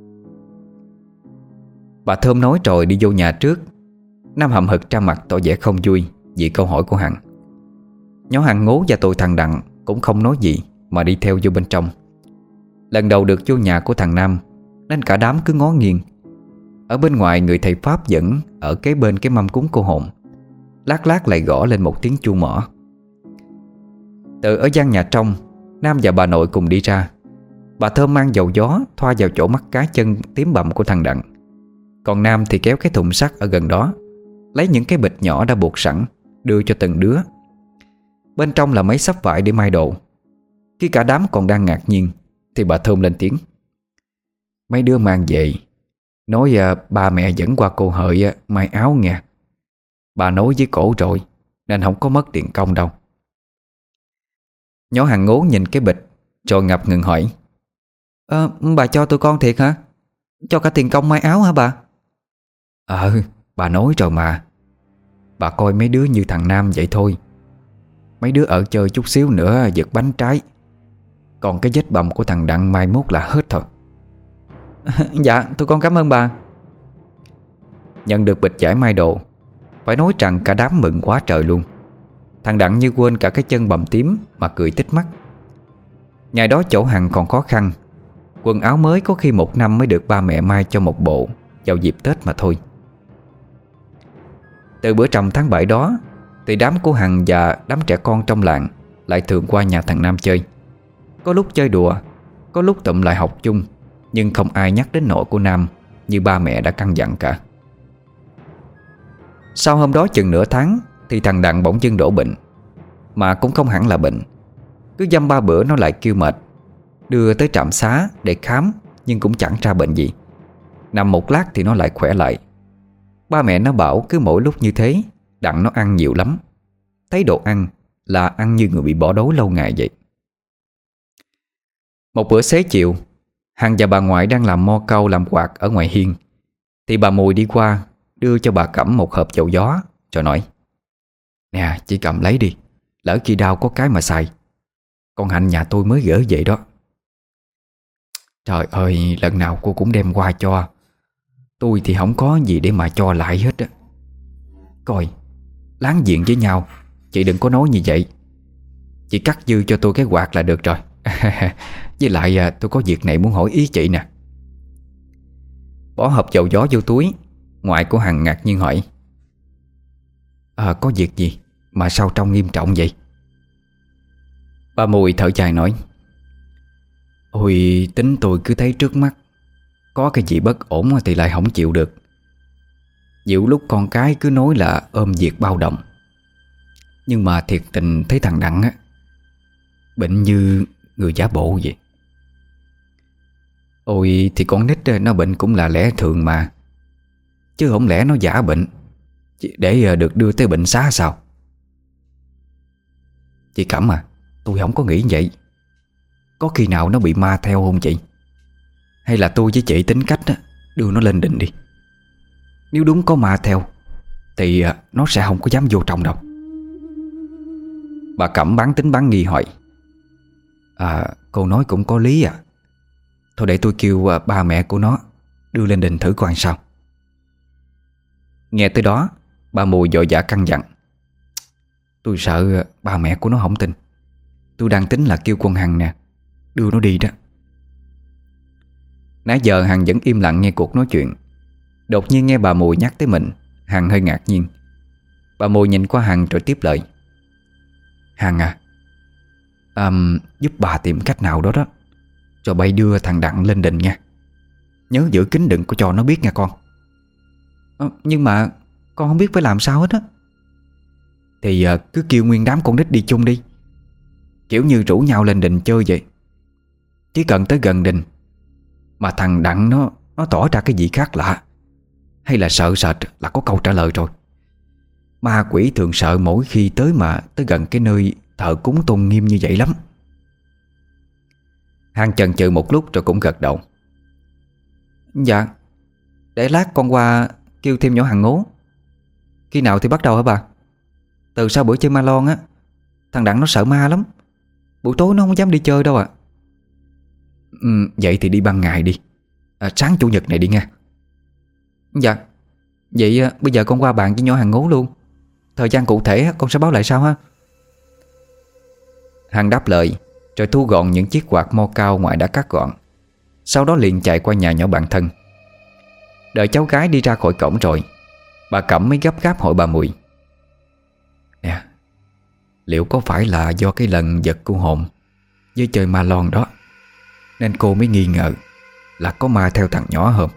Speaker 1: Bà Thơm nói rồi đi vô nhà trước. Nam hậm hực ra mặt tỏ vẻ không vui vì câu hỏi của Hằng. Nhóm Hằng Ngố và tụi thằng Đặng cũng không nói gì mà đi theo vô bên trong. Lần đầu được vô nhà của thằng Nam nên cả đám cứ ngó nghiêng. Ở bên ngoài người thầy Pháp vẫn ở kế bên cái mâm cúng cô hồn, lát lát lại gõ lên một tiếng chuông mỏ. Từ ở gian nhà trong, Nam và bà nội cùng đi ra. Bà Thơm mang dầu gió thoa vào chỗ mắt cá chân tím bầm của thằng Đặng. Còn Nam thì kéo cái thùng sắt ở gần đó, lấy những cái bịch nhỏ đã buộc sẵn đưa cho từng đứa. Bên trong là mấy xấp vải để may đồ. Khi cả đám còn đang ngạc nhiên thì bà Thơm lên tiếng: Mấy đứa mang về nói ba mẹ dẫn qua cô Hợi may áo nghe. Bà nói với cổ rồi nên không có mất tiền công đâu. Nhỏ Hằng Ngố nhìn cái bịch rồi ngập ngừng hỏi: Bà cho tụi con thiệt hả? Cho cả tiền công may áo hả bà? Bà nói rồi mà. Bà coi mấy đứa như thằng Nam vậy thôi. Mấy đứa ở chơi chút xíu nữa giật bánh trái. Còn cái vết bầm của thằng Đặng mai mốt là hết thôi. Dạ tụi con cảm ơn bà. Nhận được bịch vải may đồ, phải nói rằng cả đám mừng quá trời luôn. Thằng Đặng như quên cả cái chân bầm tím mà cười tít mắt. Ngày đó chỗ Hằng còn khó khăn, quần áo mới có khi một năm mới được ba mẹ may cho một bộ vào dịp Tết mà thôi. Từ bữa rằm tháng 7 đó thì đám của Hằng và đám trẻ con trong làng lại thường qua nhà thằng Nam chơi. Có lúc chơi đùa, có lúc tụm lại học chung, nhưng không ai nhắc đến nội của Nam như ba mẹ đã căn dặn cả. Sau hôm đó chừng nửa tháng thì thằng Đặng bỗng dưng đổ bệnh. Mà cũng không hẳn là bệnh, Cứ dăm ba bữa nó lại kêu mệt, đưa tới trạm xá để khám nhưng cũng chẳng ra bệnh gì. Nằm một lát thì nó lại khỏe lại. Ba mẹ nó bảo cứ mỗi lúc như thế đặng nó ăn nhiều lắm. Thấy đồ ăn là ăn như người bị bỏ đói lâu ngày vậy. Một bữa xế chiều, Hằng và bà ngoại đang làm mo cau làm quạt ở ngoài hiên, thì bà Mùi đi qua đưa cho bà Cẩm một hộp dầu gió, rồi nói: "Nè, chị cầm lấy đi, lỡ khi đau có cái mà xài. Con Hạnh nhà tôi mới gửi vậy đó." "Trời ơi, lần nào cô cũng đem qua cho. Tôi thì không có gì để mà cho lại hết á. Coi, láng giềng với nhau, chị đừng có nói như vậy. Chị cắt dư cho tôi cái quạt là được rồi. Với lại tôi có việc này muốn hỏi ý chị nè." Bỏ hộp dầu gió vô túi, ngoại của Hằng ngạc nhiên hỏi: "Có việc gì mà sao trông nghiêm trọng vậy?" Bà Mùi thở dài nói: "Ôi, tính tôi cứ thấy trước mắt có cái gì bất ổn thì lại không chịu được. Nhiều lúc con cái cứ nói là ôm việc bao đồng, nhưng mà thiệt tình thấy thằng Đặng á, bệnh như người giả bộ vậy." "Ôi, thì con nít nó bệnh cũng là lẽ thường mà, chứ không lẽ nó giả bệnh để được đưa tới bệnh xá sao?" "Chị Cẩm à, tôi không có nghĩ vậy. Có khi nào nó bị ma theo không chị? Hay là tôi với chị tính cách đưa nó lên đình đi. Nếu đúng có ma theo thì nó sẽ không có dám vô trong đâu." Bà Cẩm bán tính bán nghi hỏi: Cô nói cũng có lý à. Thôi để tôi kêu ba mẹ của nó đưa lên đình thử coi sao." Nghe tới đó, bà Mùi vội vã căn dặn: "Tôi sợ ba mẹ của nó không tin. Tôi đang tính là kêu con Hằng nè đưa nó đi đó." Nãy giờ Hằng vẫn im lặng nghe cuộc nói chuyện. Đột nhiên nghe bà Mùi nhắc tới mình, Hằng hơi ngạc nhiên. Bà Mùi nhìn qua Hằng rồi tiếp lời: "Hằng à, giúp bà tìm cách nào đó rồi bay đưa thằng Đặng lên đình nha. Nhớ giữ kín, đừng có cho nó biết nha con." Nhưng mà con không biết phải làm sao hết á." "Thì cứ kêu nguyên đám con nít đi chung đi, kiểu như rủ nhau lên đình chơi vậy. Chỉ cần tới gần đình mà thằng Đặng nó tỏ ra cái gì khác lạ hay là sợ sệt là có câu trả lời rồi. Ma quỷ thường sợ mỗi khi tới gần cái nơi thờ cúng tôn nghiêm như vậy lắm." Hằng chần chừ một lúc rồi cũng gật đầu: "Dạ, để lát con qua kêu thêm nhỏ Hằng Ngố. Khi nào thì bắt đầu hả bà? Từ sau bữa chơi ma lon á, thằng Đặng nó sợ ma lắm. Buổi tối nó không dám đi chơi đâu ạ." "Vậy thì đi ban ngày đi, sáng chủ nhật này đi nha." "Dạ, vậy bây giờ con qua bàn với nhỏ Hằng Ngố luôn. Thời gian cụ thể con sẽ báo lại sau ha." Hằng đáp lời rồi thu gọn những chiếc quạt mo cao ngoại đã cắt gọn. Sau đó liền chạy qua nhà nhỏ bạn thân. Đợi cháu gái đi ra khỏi cổng rồi, bà Cẩm mới gấp gáp hỏi bà Mùi: "Nè, liệu có phải là do cái lần giật cô hồn với chơi ma lon đó nên cô mới nghi ngờ là có ma theo thằng nhỏ không?"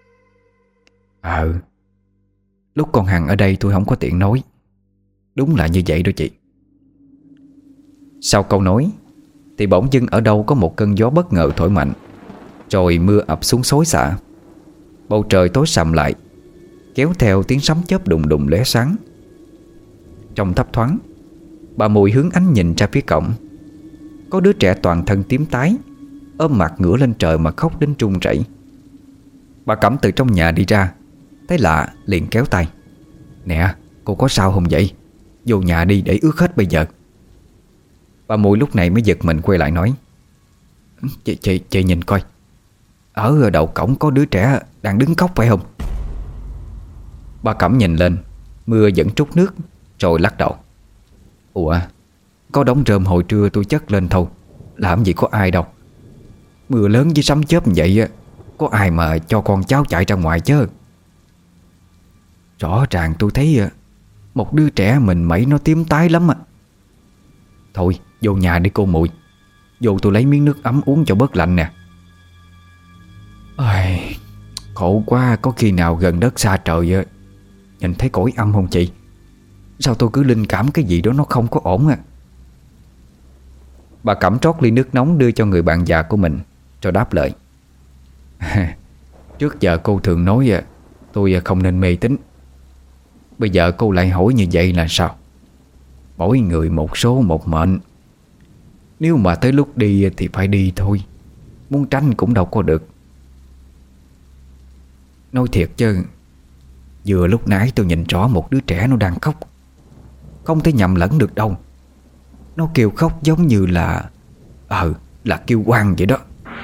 Speaker 1: Lúc con Hằng ở đây tôi không có tiện nói. Đúng là như vậy đó chị." Sau câu nói thì bỗng dưng ở đâu có một cơn gió bất ngờ thổi mạnh, rồi mưa ập xuống xối xả. Bầu trời tối sầm lại, kéo theo tiếng sấm chớp đùng đùng lóe sáng. Trong thấp thoáng, bà Mùi hướng ánh nhìn ra phía cổng. Có đứa trẻ toàn thân tím tái, ôm mặt ngửa lên trời mà khóc đến run rẩy. Bà Cẩm từ trong nhà đi ra, thấy lạ liền kéo tay: "Nè, cô có sao không vậy? Vô nhà đi để ướt hết bây giờ." Bà Mùi lúc này mới giật mình quay lại nói: Chị nhìn coi, ở đầu cổng có đứa trẻ đang đứng khóc phải không?" Bà Cẩm nhìn lên, mưa vẫn trút nước, rồi lắc đầu: "Ủa, có đống rơm hồi trưa tôi chất lên thôi, làm gì có ai đâu. Mưa lớn với sấm chớp vậy có ai mà cho con cháu chạy ra ngoài chứ. Rõ ràng tôi thấy một đứa trẻ mình mẩy nó tím tái lắm à. Thôi vô nhà đi cô Mùi, vô tôi lấy miếng nước ấm uống cho bớt lạnh nè." Ôi, khổ quá. Có khi nào gần đất xa trời nhìn thấy cõi âm không chị? Sao tôi cứ linh cảm cái gì đó nó không có ổn à? Bà Cẩm trót ly nước nóng đưa cho người bạn già của mình, rồi đáp lời. Trước giờ cô thường nói tôi không nên mê tín. Bây giờ cô lại hỏi như vậy là sao? Mỗi người một số một mệnh. Nếu mà tới lúc đi thì phải đi thôi, muốn tránh cũng đâu có được. Nói thiệt chứ, vừa lúc nãy tôi nhìn rõ một đứa trẻ nó đang khóc. Không thể nhầm lẫn được đâu. Nó kêu khóc giống như là là kêu oan vậy đó.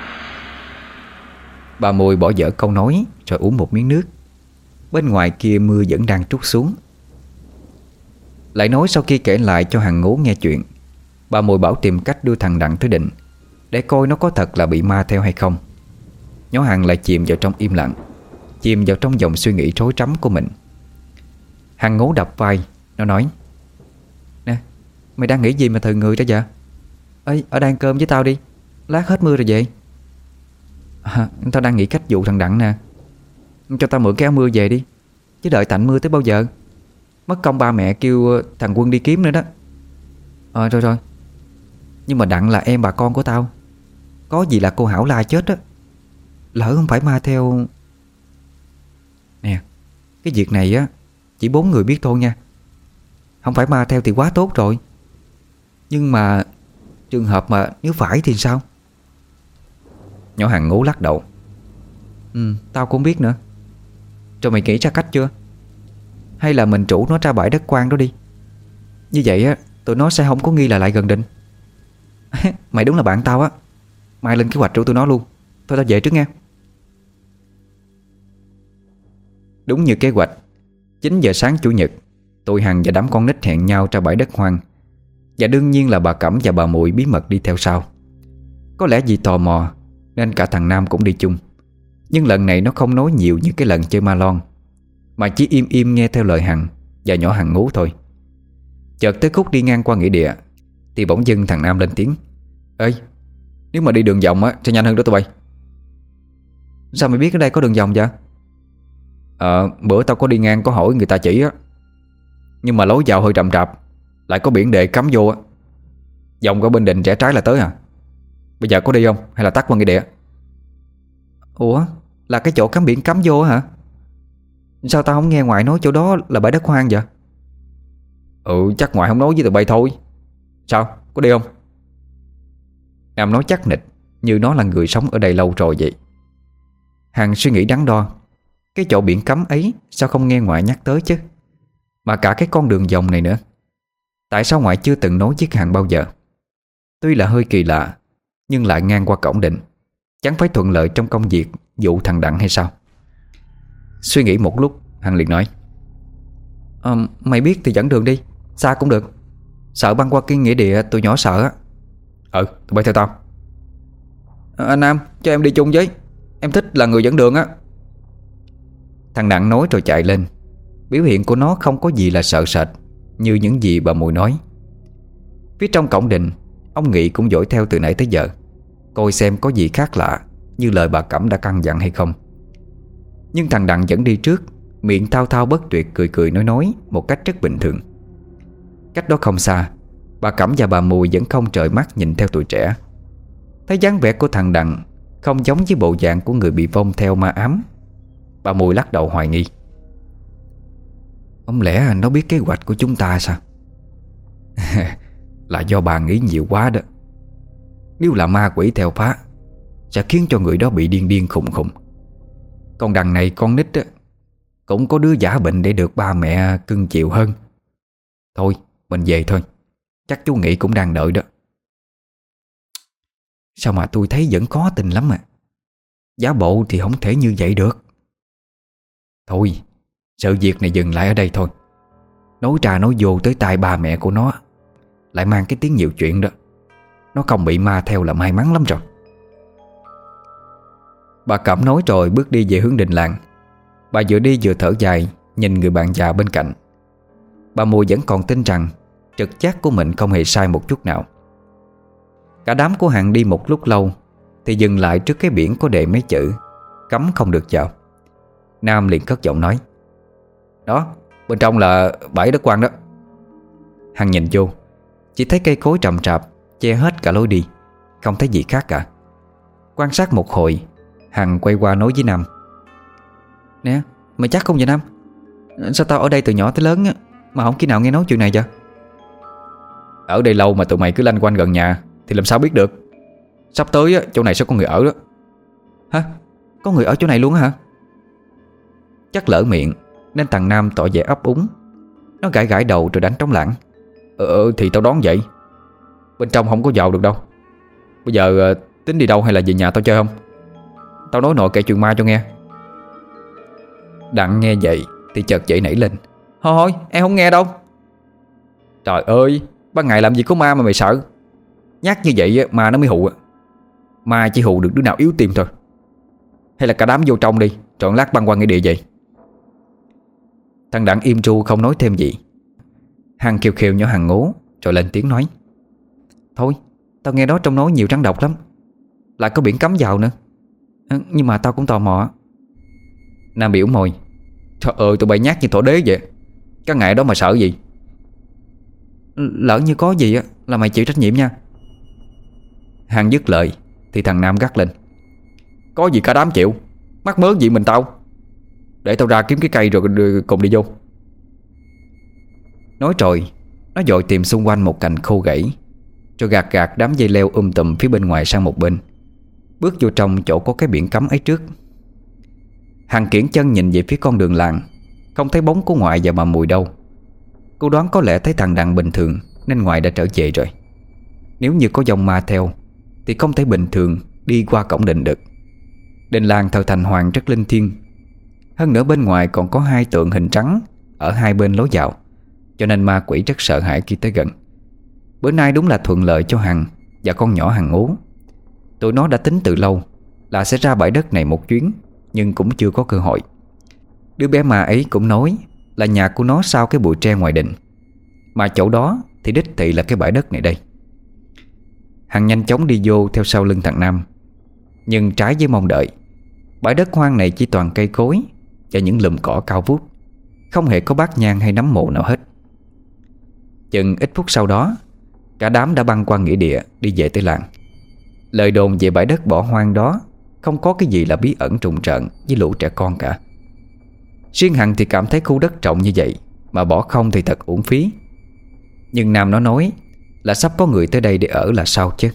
Speaker 1: Bà Mùi bỏ dở câu nói rồi uống một miếng nước. Bên ngoài kia mưa vẫn đang trút xuống. Lại nói sau khi kể lại cho Hằng Ngố nghe chuyện, bà Mùi bảo tìm cách đưa thằng Đặng tới Định để coi nó có thật là bị ma theo hay không. Nhỏ Hằng lại chìm vào trong im lặng, chìm vào trong dòng suy nghĩ rối rắm của mình. Hằng Ngố đập vai. Nó nói: Nè, mày đang nghĩ gì mà thời người đó vậy? Ê, ở đây ăn cơm với tao đi, lát hết mưa rồi về. Tao đang nghĩ cách dụ thằng Đặng nè. Cho tao mượn cái áo mưa về đi, chứ đợi tạnh mưa tới bao giờ. Mất công ba mẹ kêu thằng Quân đi kiếm nữa đó. Rồi. Nhưng mà Đặng là em bà con của tao, có gì là cô Hảo la chết á. Lỡ không phải ma theo. Nè, cái việc này á chỉ 4 người biết thôi nha. Không phải ma theo thì quá tốt rồi. Nhưng mà trường hợp mà nếu phải thì sao? Nhỏ Hằng Ngố lắc đầu. Tao cũng biết nữa. Rồi mày nghĩ ra cách chưa? Hay là mình rủ nó ra bãi đất quan đó đi. Như vậy á tụi nó sẽ không có nghi là lại gần Định. Mày đúng là bạn tao á. Mai lên kế hoạch rủ tụi nó luôn. Thôi tao về trước nha. Đúng như kế hoạch, 9 giờ sáng Chủ nhật, tụi Hằng và đám con nít hẹn nhau ra bãi đất hoang. Và đương nhiên là bà Cẩm và bà Mùi bí mật đi theo sau. Có lẽ vì tò mò nên cả thằng Nam cũng đi chung. Nhưng lần này nó không nói nhiều như cái lần chơi ma lon, mà chỉ im im nghe theo lời Hằng và nhỏ Hằng Ngố thôi. Chợt tới khúc đi ngang qua nghĩa địa thì bỗng dưng thằng Nam lên tiếng: Ê, nếu mà đi đường vòng á sẽ nhanh hơn đó tụi bay. Sao mày biết ở đây có đường vòng vậy? Bữa tao có đi ngang có hỏi người ta chỉ á. Nhưng mà lối vào hơi rậm rạp, lại có biển đề cấm vô á. Vòng qua bên Định rẽ trái là tới à. Bây giờ có đi không hay là tắt qua nghĩa địa? Ủa, là cái chỗ cắm biển cấm vô hả? Sao tao không nghe ngoại nói chỗ đó là bãi đất hoang vậy? Chắc ngoại không nói với tụi bay thôi. Sao, có đi không? Nam nói chắc nịch, như nó là người sống ở đây lâu rồi vậy. Hằng suy nghĩ đắn đo. Cái chỗ biển cấm ấy sao không nghe ngoại nhắc tới chứ? Mà cả cái con đường vòng này nữa, tại sao ngoại chưa từng nói với Hằng bao giờ? Tuy là hơi kỳ lạ, nhưng lại ngang qua cổng Định, chẳng phải thuận lợi trong công việc dụ thằng Đặng hay sao? Suy nghĩ một lúc, Hằng liền nói: Mày biết thì dẫn đường đi, xa cũng được. Sợ băng qua cái nghĩa địa tụi nhỏ sợ á. Tụi bay theo tao. Anh Nam, cho em đi chung với. Em thích là người dẫn đường á. Thằng Đặng nói rồi chạy lên. Biểu hiện của nó không có gì là sợ sệt như những gì bà Mùi nói. Phía trong cổng Định, ông Nghị cũng dõi theo từ nãy tới giờ, coi xem có gì khác lạ như lời bà Cẩm đã căn dặn hay không. Nhưng thằng Đặng vẫn đi trước, miệng thao thao bất tuyệt, cười cười nói một cách rất bình thường. Cách đó không xa, bà Cẩm và bà Mùi vẫn không rời mắt nhìn theo tụi trẻ. Thấy dáng vẻ của thằng Đặng không giống với bộ dạng của người bị vong theo ma ám, bà Mùi lắc đầu hoài nghi. Không lẽ nó biết kế hoạch của chúng ta sao? Là do bà nghĩ nhiều quá đó. Nếu là ma quỷ theo phá, sẽ khiến cho người đó bị điên điên khùng khùng. Còn đằng này con nít á, cũng có đứa giả bệnh để được ba mẹ cưng chiều hơn. Thôi mình về thôi, chắc chú Nghị cũng đang đợi đó. Sao mà tôi thấy vẫn khó tin lắm à. Giả bộ thì không thể như vậy được. Thôi, sự việc này dừng lại ở đây thôi. Nói ra nói vô tới tai ba mẹ của nó lại mang cái tiếng nhiều chuyện đó. Nó không bị ma theo là may mắn lắm rồi. Bà Cẩm nói rồi bước đi về hướng đình làng. Bà vừa đi vừa thở dài, nhìn người bạn già bên cạnh. Bà Mùi vẫn còn tin rằng trực giác của mình không hề sai một chút nào. Cả đám của Hằng đi một lúc lâu thì dừng lại trước cái biển có đề mấy chữ cấm không được vào. Nam liền cất giọng nói: Đó, bên trong là bãi đất quan đó. Hằng nhìn vô, chỉ thấy cây cối rậm rạp che hết cả lối đi, không thấy gì khác cả. Quan sát một hồi, Hằng quay qua nói với Nam: "Nè, mày chắc không vậy Nam? Sao tao ở đây từ nhỏ tới lớn á, mà không khi nào nghe nói chuyện này vậy?"
Speaker 2: Ở đây lâu mà tụi mày cứ lanh quanh gần nhà thì làm sao biết được. Sắp tới á, chỗ này sẽ có người ở đó.
Speaker 1: "Hả? Có người ở chỗ này luôn hả?" Chắc lỡ miệng nên thằng Nam tỏ vẻ ấp úng. Nó gãi gãi đầu rồi đánh trống lảng:
Speaker 2: Thì tao đoán vậy. Bên trong không có vào được đâu. Bây giờ tính đi đâu hay là về nhà tao chơi không? Tao nói nội kể chuyện ma cho nghe."
Speaker 1: Đặng nghe vậy thì chợt dậy nảy lên: Thôi em không nghe đâu."
Speaker 2: Trời ơi, ban ngày làm gì có ma mà mày sợ. Nhắc như vậy á, ma nó mới hù. Ma chỉ hù được đứa nào yếu tim thôi. Hay là cả đám vô trong đi, trọn lát băng qua nghĩa địa vậy.
Speaker 1: Thằng Đặng im ru không nói thêm gì. Hằng khều khều nhỏ Hằng ngố rồi lên tiếng nói: "Thôi, tao nghe đó trong nói nhiều rắn độc lắm, lại có biển cấm vào nữa. Nhưng mà tao cũng tò mò."
Speaker 2: Nam biểu môi: "Trời ơi, tụi bay nhát như thỏ đế vậy. Cái ngày đó mà sợ gì?"
Speaker 1: "Lỡ như có gì á là mày chịu trách nhiệm nha."
Speaker 2: Hằng dứt lời thì thằng Nam gắt lên: "Có gì cả đám chịu. Mắc mớ gì mình tao. Để tao ra kiếm cái cây rồi cùng đi vô."
Speaker 1: Nói rồi, nó vội tìm xung quanh một cành khô gãy, rồi gạt gạt đám dây leo tùm phía bên ngoài sang một bên, bước vô trong chỗ có cái biển cấm ấy trước. Hằng kiễng chân nhìn về phía con đường làng, không thấy bóng của ngoại và bà Mùi đâu. Cô đoán có lẽ thấy thằng Đặng bình thường nên ngoại đã trở về rồi. Nếu như có dòng ma theo thì không thể bình thường đi qua cổng đình được. Đình làng thờ thành hoàng rất linh thiêng. Hơn nữa bên ngoài còn có 2 tượng hình trắng ở 2 bên lối vào, cho nên ma quỷ rất sợ hãi khi tới gần. Bữa nay đúng là thuận lợi cho Hằng và con nhỏ Hằng Ngố. Tụi nó đã tính từ lâu là sẽ ra bãi đất này một chuyến, nhưng cũng chưa có cơ hội. Đứa bé ma ấy cũng nói là nhà của nó sau cái bụi tre ngoài đình, mà chỗ đó thì đích thị là cái bãi đất này đây. Hằng nhanh chóng đi vô theo sau lưng thằng Nam. Nhưng trái với mong đợi, bãi đất hoang này chỉ toàn cây cối và những lùm cỏ cao vút, không hề có bát nhang hay nấm mộ nào hết. Chừng ít phút sau đó, cả đám đã băng qua nghĩa địa đi về tới làng. Lời đồn về bãi đất bỏ hoang đó không có cái gì là bí ẩn trùng trợn với lũ trẻ con cả. Riêng Hằng thì cảm thấy khu đất rộng như vậy mà bỏ không thì thật uổng phí. Nhưng Nam nó nói là sắp có người tới đây để ở là sao chứ.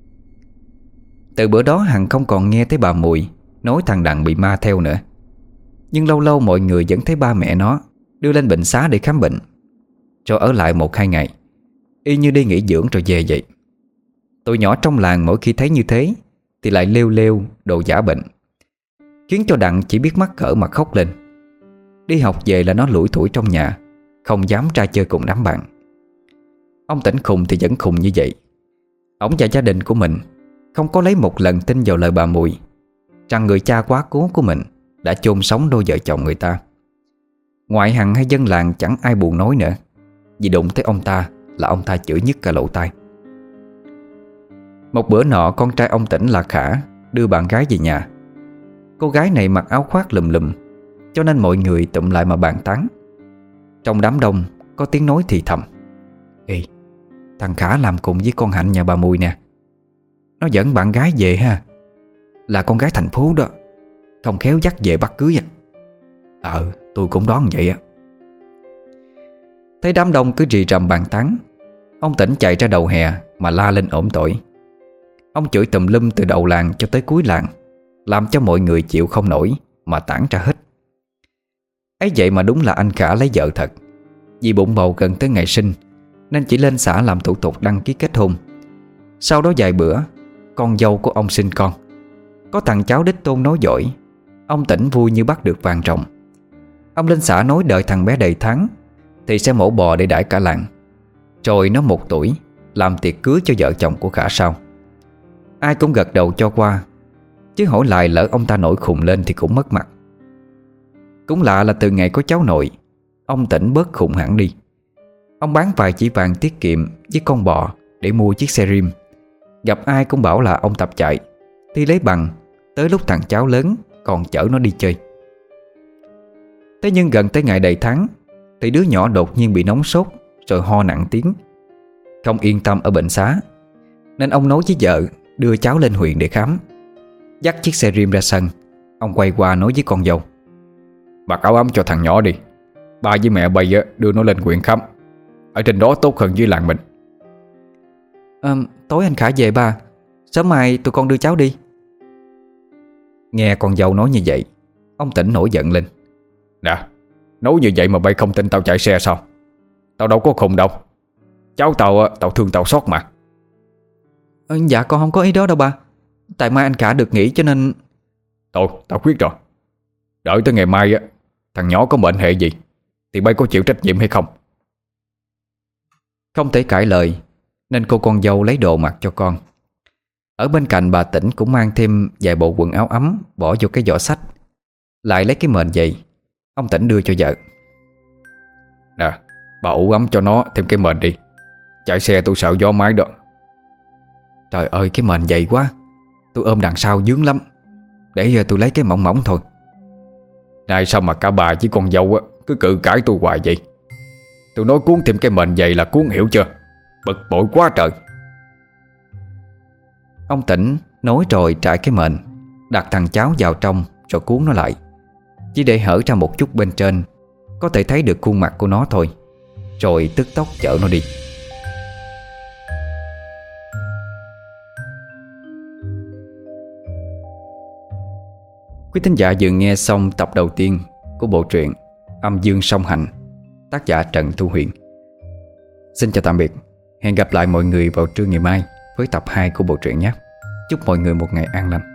Speaker 1: Từ bữa đó Hằng không còn nghe thấy bà Mùi nói thằng Đặng bị ma theo nữa. Nhưng lâu lâu mọi người vẫn thấy ba mẹ nó đưa lên bệnh xá để khám bệnh, rồi ở lại 1-2 ngày, y như đi nghỉ dưỡng rồi về vậy. Tụi nhỏ trong làng mỗi khi thấy như thế thì lại lêu lêu đồ giả bệnh, khiến cho Đặng chỉ biết mắc cỡ mà khóc lên. Đi học về là nó lủi thủi trong nhà, không dám ra chơi cùng đám bạn. Ông Tỉnh khùng thì vẫn khùng như vậy. Ông và gia đình của mình không có lấy một lần tin vào lời bà Mùi rằng người cha quá cố của mình đã chôn sống đôi vợ chồng người ta. Ngoại Hằng hay dân làng chẳng ai buồn nói nữa, vì đụng tới ông ta là ông ta chửi nhức cả lỗ tai. Một bữa nọ, con trai ông Tỉnh là Khả đưa bạn gái về nhà. Cô gái này mặc áo khoác lùm lùm, cho nên mọi người tụm lại mà bàn tán. Trong đám đông có tiếng nói thì thầm: "Ê, thằng Khả làm cùng với con Hạnh nhà bà Mùi nè. Nó dẫn bạn gái về ha. Là con gái thành phố đó, không khéo dắt về bắt cưới à." Tôi cũng đoán vậy á." Thấy đám đông cứ rì rầm bàn tán, ông Tỉnh chạy ra đầu hè mà la lên ổm tỏi. Ông chửi tùm lum từ đầu làng cho tới cuối làng, làm cho mọi người chịu không nổi mà tản ra hết. Ấy vậy mà đúng là anh Khả lấy vợ thật. Vì bụng bầu gần tới ngày sinh nên chỉ lên xã làm thủ tục đăng ký kết hôn. Sau đó vài bữa, con dâu của ông sinh con. Có thằng cháu đích tôn nói giỏi. Ông Tỉnh vui như bắt được vàng ròng. Ông lên xã nói đợi thằng bé đầy tháng thì sẽ mổ bò để đãi cả làng. Rồi nó 1 tuổi làm tiệc cưới cho vợ chồng của Khả sau. Ai cũng gật đầu cho qua, chứ hỏi lại lỡ ông ta nổi khùng lên thì cũng mất mặt. Cũng lạ là từ ngày có cháu nội, ông Tỉnh bớt khùng hẳn đi. Ông bán vài chỉ vàng tiết kiệm với con bò để mua chiếc xe rim. Gặp ai cũng bảo là ông tập chạy, thi lấy bằng, tới lúc thằng cháu lớn còn chở nó đi chơi. Thế nhưng gần tới ngày đầy tháng thì đứa nhỏ đột nhiên bị nóng sốt rồi ho nặng tiếng. Không yên tâm ở bệnh xá, nên ông nói với vợ đưa cháu lên huyện để khám. Dắt chiếc xe rim ra sân, ông quay qua nói với con dâu:
Speaker 2: Mặc áo ấm cho thằng nhỏ đi. Ba với mẹ bây đưa nó lên huyện khám. Ở trên đó tốt hơn dưới làng mình.
Speaker 1: Tối anh Khả về ba, sớm mai tụi con đưa cháu đi. Nghe con dâu nói như vậy, ông Tỉnh nổi giận lên:
Speaker 2: Nè, nói như vậy mà bay không tin tao chạy xe sao? Tao đâu có khùng đâu. Cháu tao thương tao xót mà.
Speaker 1: Dạ con không có ý đó đâu ba. Tại mai anh Khả được nghỉ cho nên...
Speaker 2: Thôi tao quyết rồi. Đợi tới ngày mai thằng nhỏ có mệnh hệ gì thì bay có chịu trách nhiệm hay không?
Speaker 1: Không thể cãi lời, nên cô con dâu lấy đồ mặc cho con. Ở bên cạnh bà Tỉnh cũng mang thêm vài bộ quần áo ấm bỏ vô cái giỏ xách. Lại lấy cái mền giày, ông Tỉnh đưa cho vợ:
Speaker 2: Nè, bà ủ ấm cho nó thêm cái mền đi. Chạy xe tôi sợ gió mái đó.
Speaker 1: Trời ơi, cái mền dày quá, tôi ôm đằng sau vướng lắm. Để tôi lấy cái mỏng mỏng thôi.
Speaker 2: Này sao mà cả bà với con dâu cứ cự cãi tôi hoài vậy? Tôi nói cuốn thêm cái mền giày là cuốn, hiểu chưa? Bực bội quá trời.
Speaker 1: Ông Tỉnh nói rồi trải cái mền, đặt thằng cháu vào trong rồi cuốn nó lại, chỉ để hở ra một chút bên trên, có thể thấy được khuôn mặt của nó thôi. Rồi tức tốc chở nó đi. Quý thính giả vừa nghe xong tập đầu tiên của bộ truyện Âm Dương Song Hành, tác giả Trần Thu Huyền. Xin chào tạm biệt. Hẹn gặp lại mọi người vào trưa ngày mai với tập 2 của bộ truyện nhé. Chúc mọi người một ngày an lành.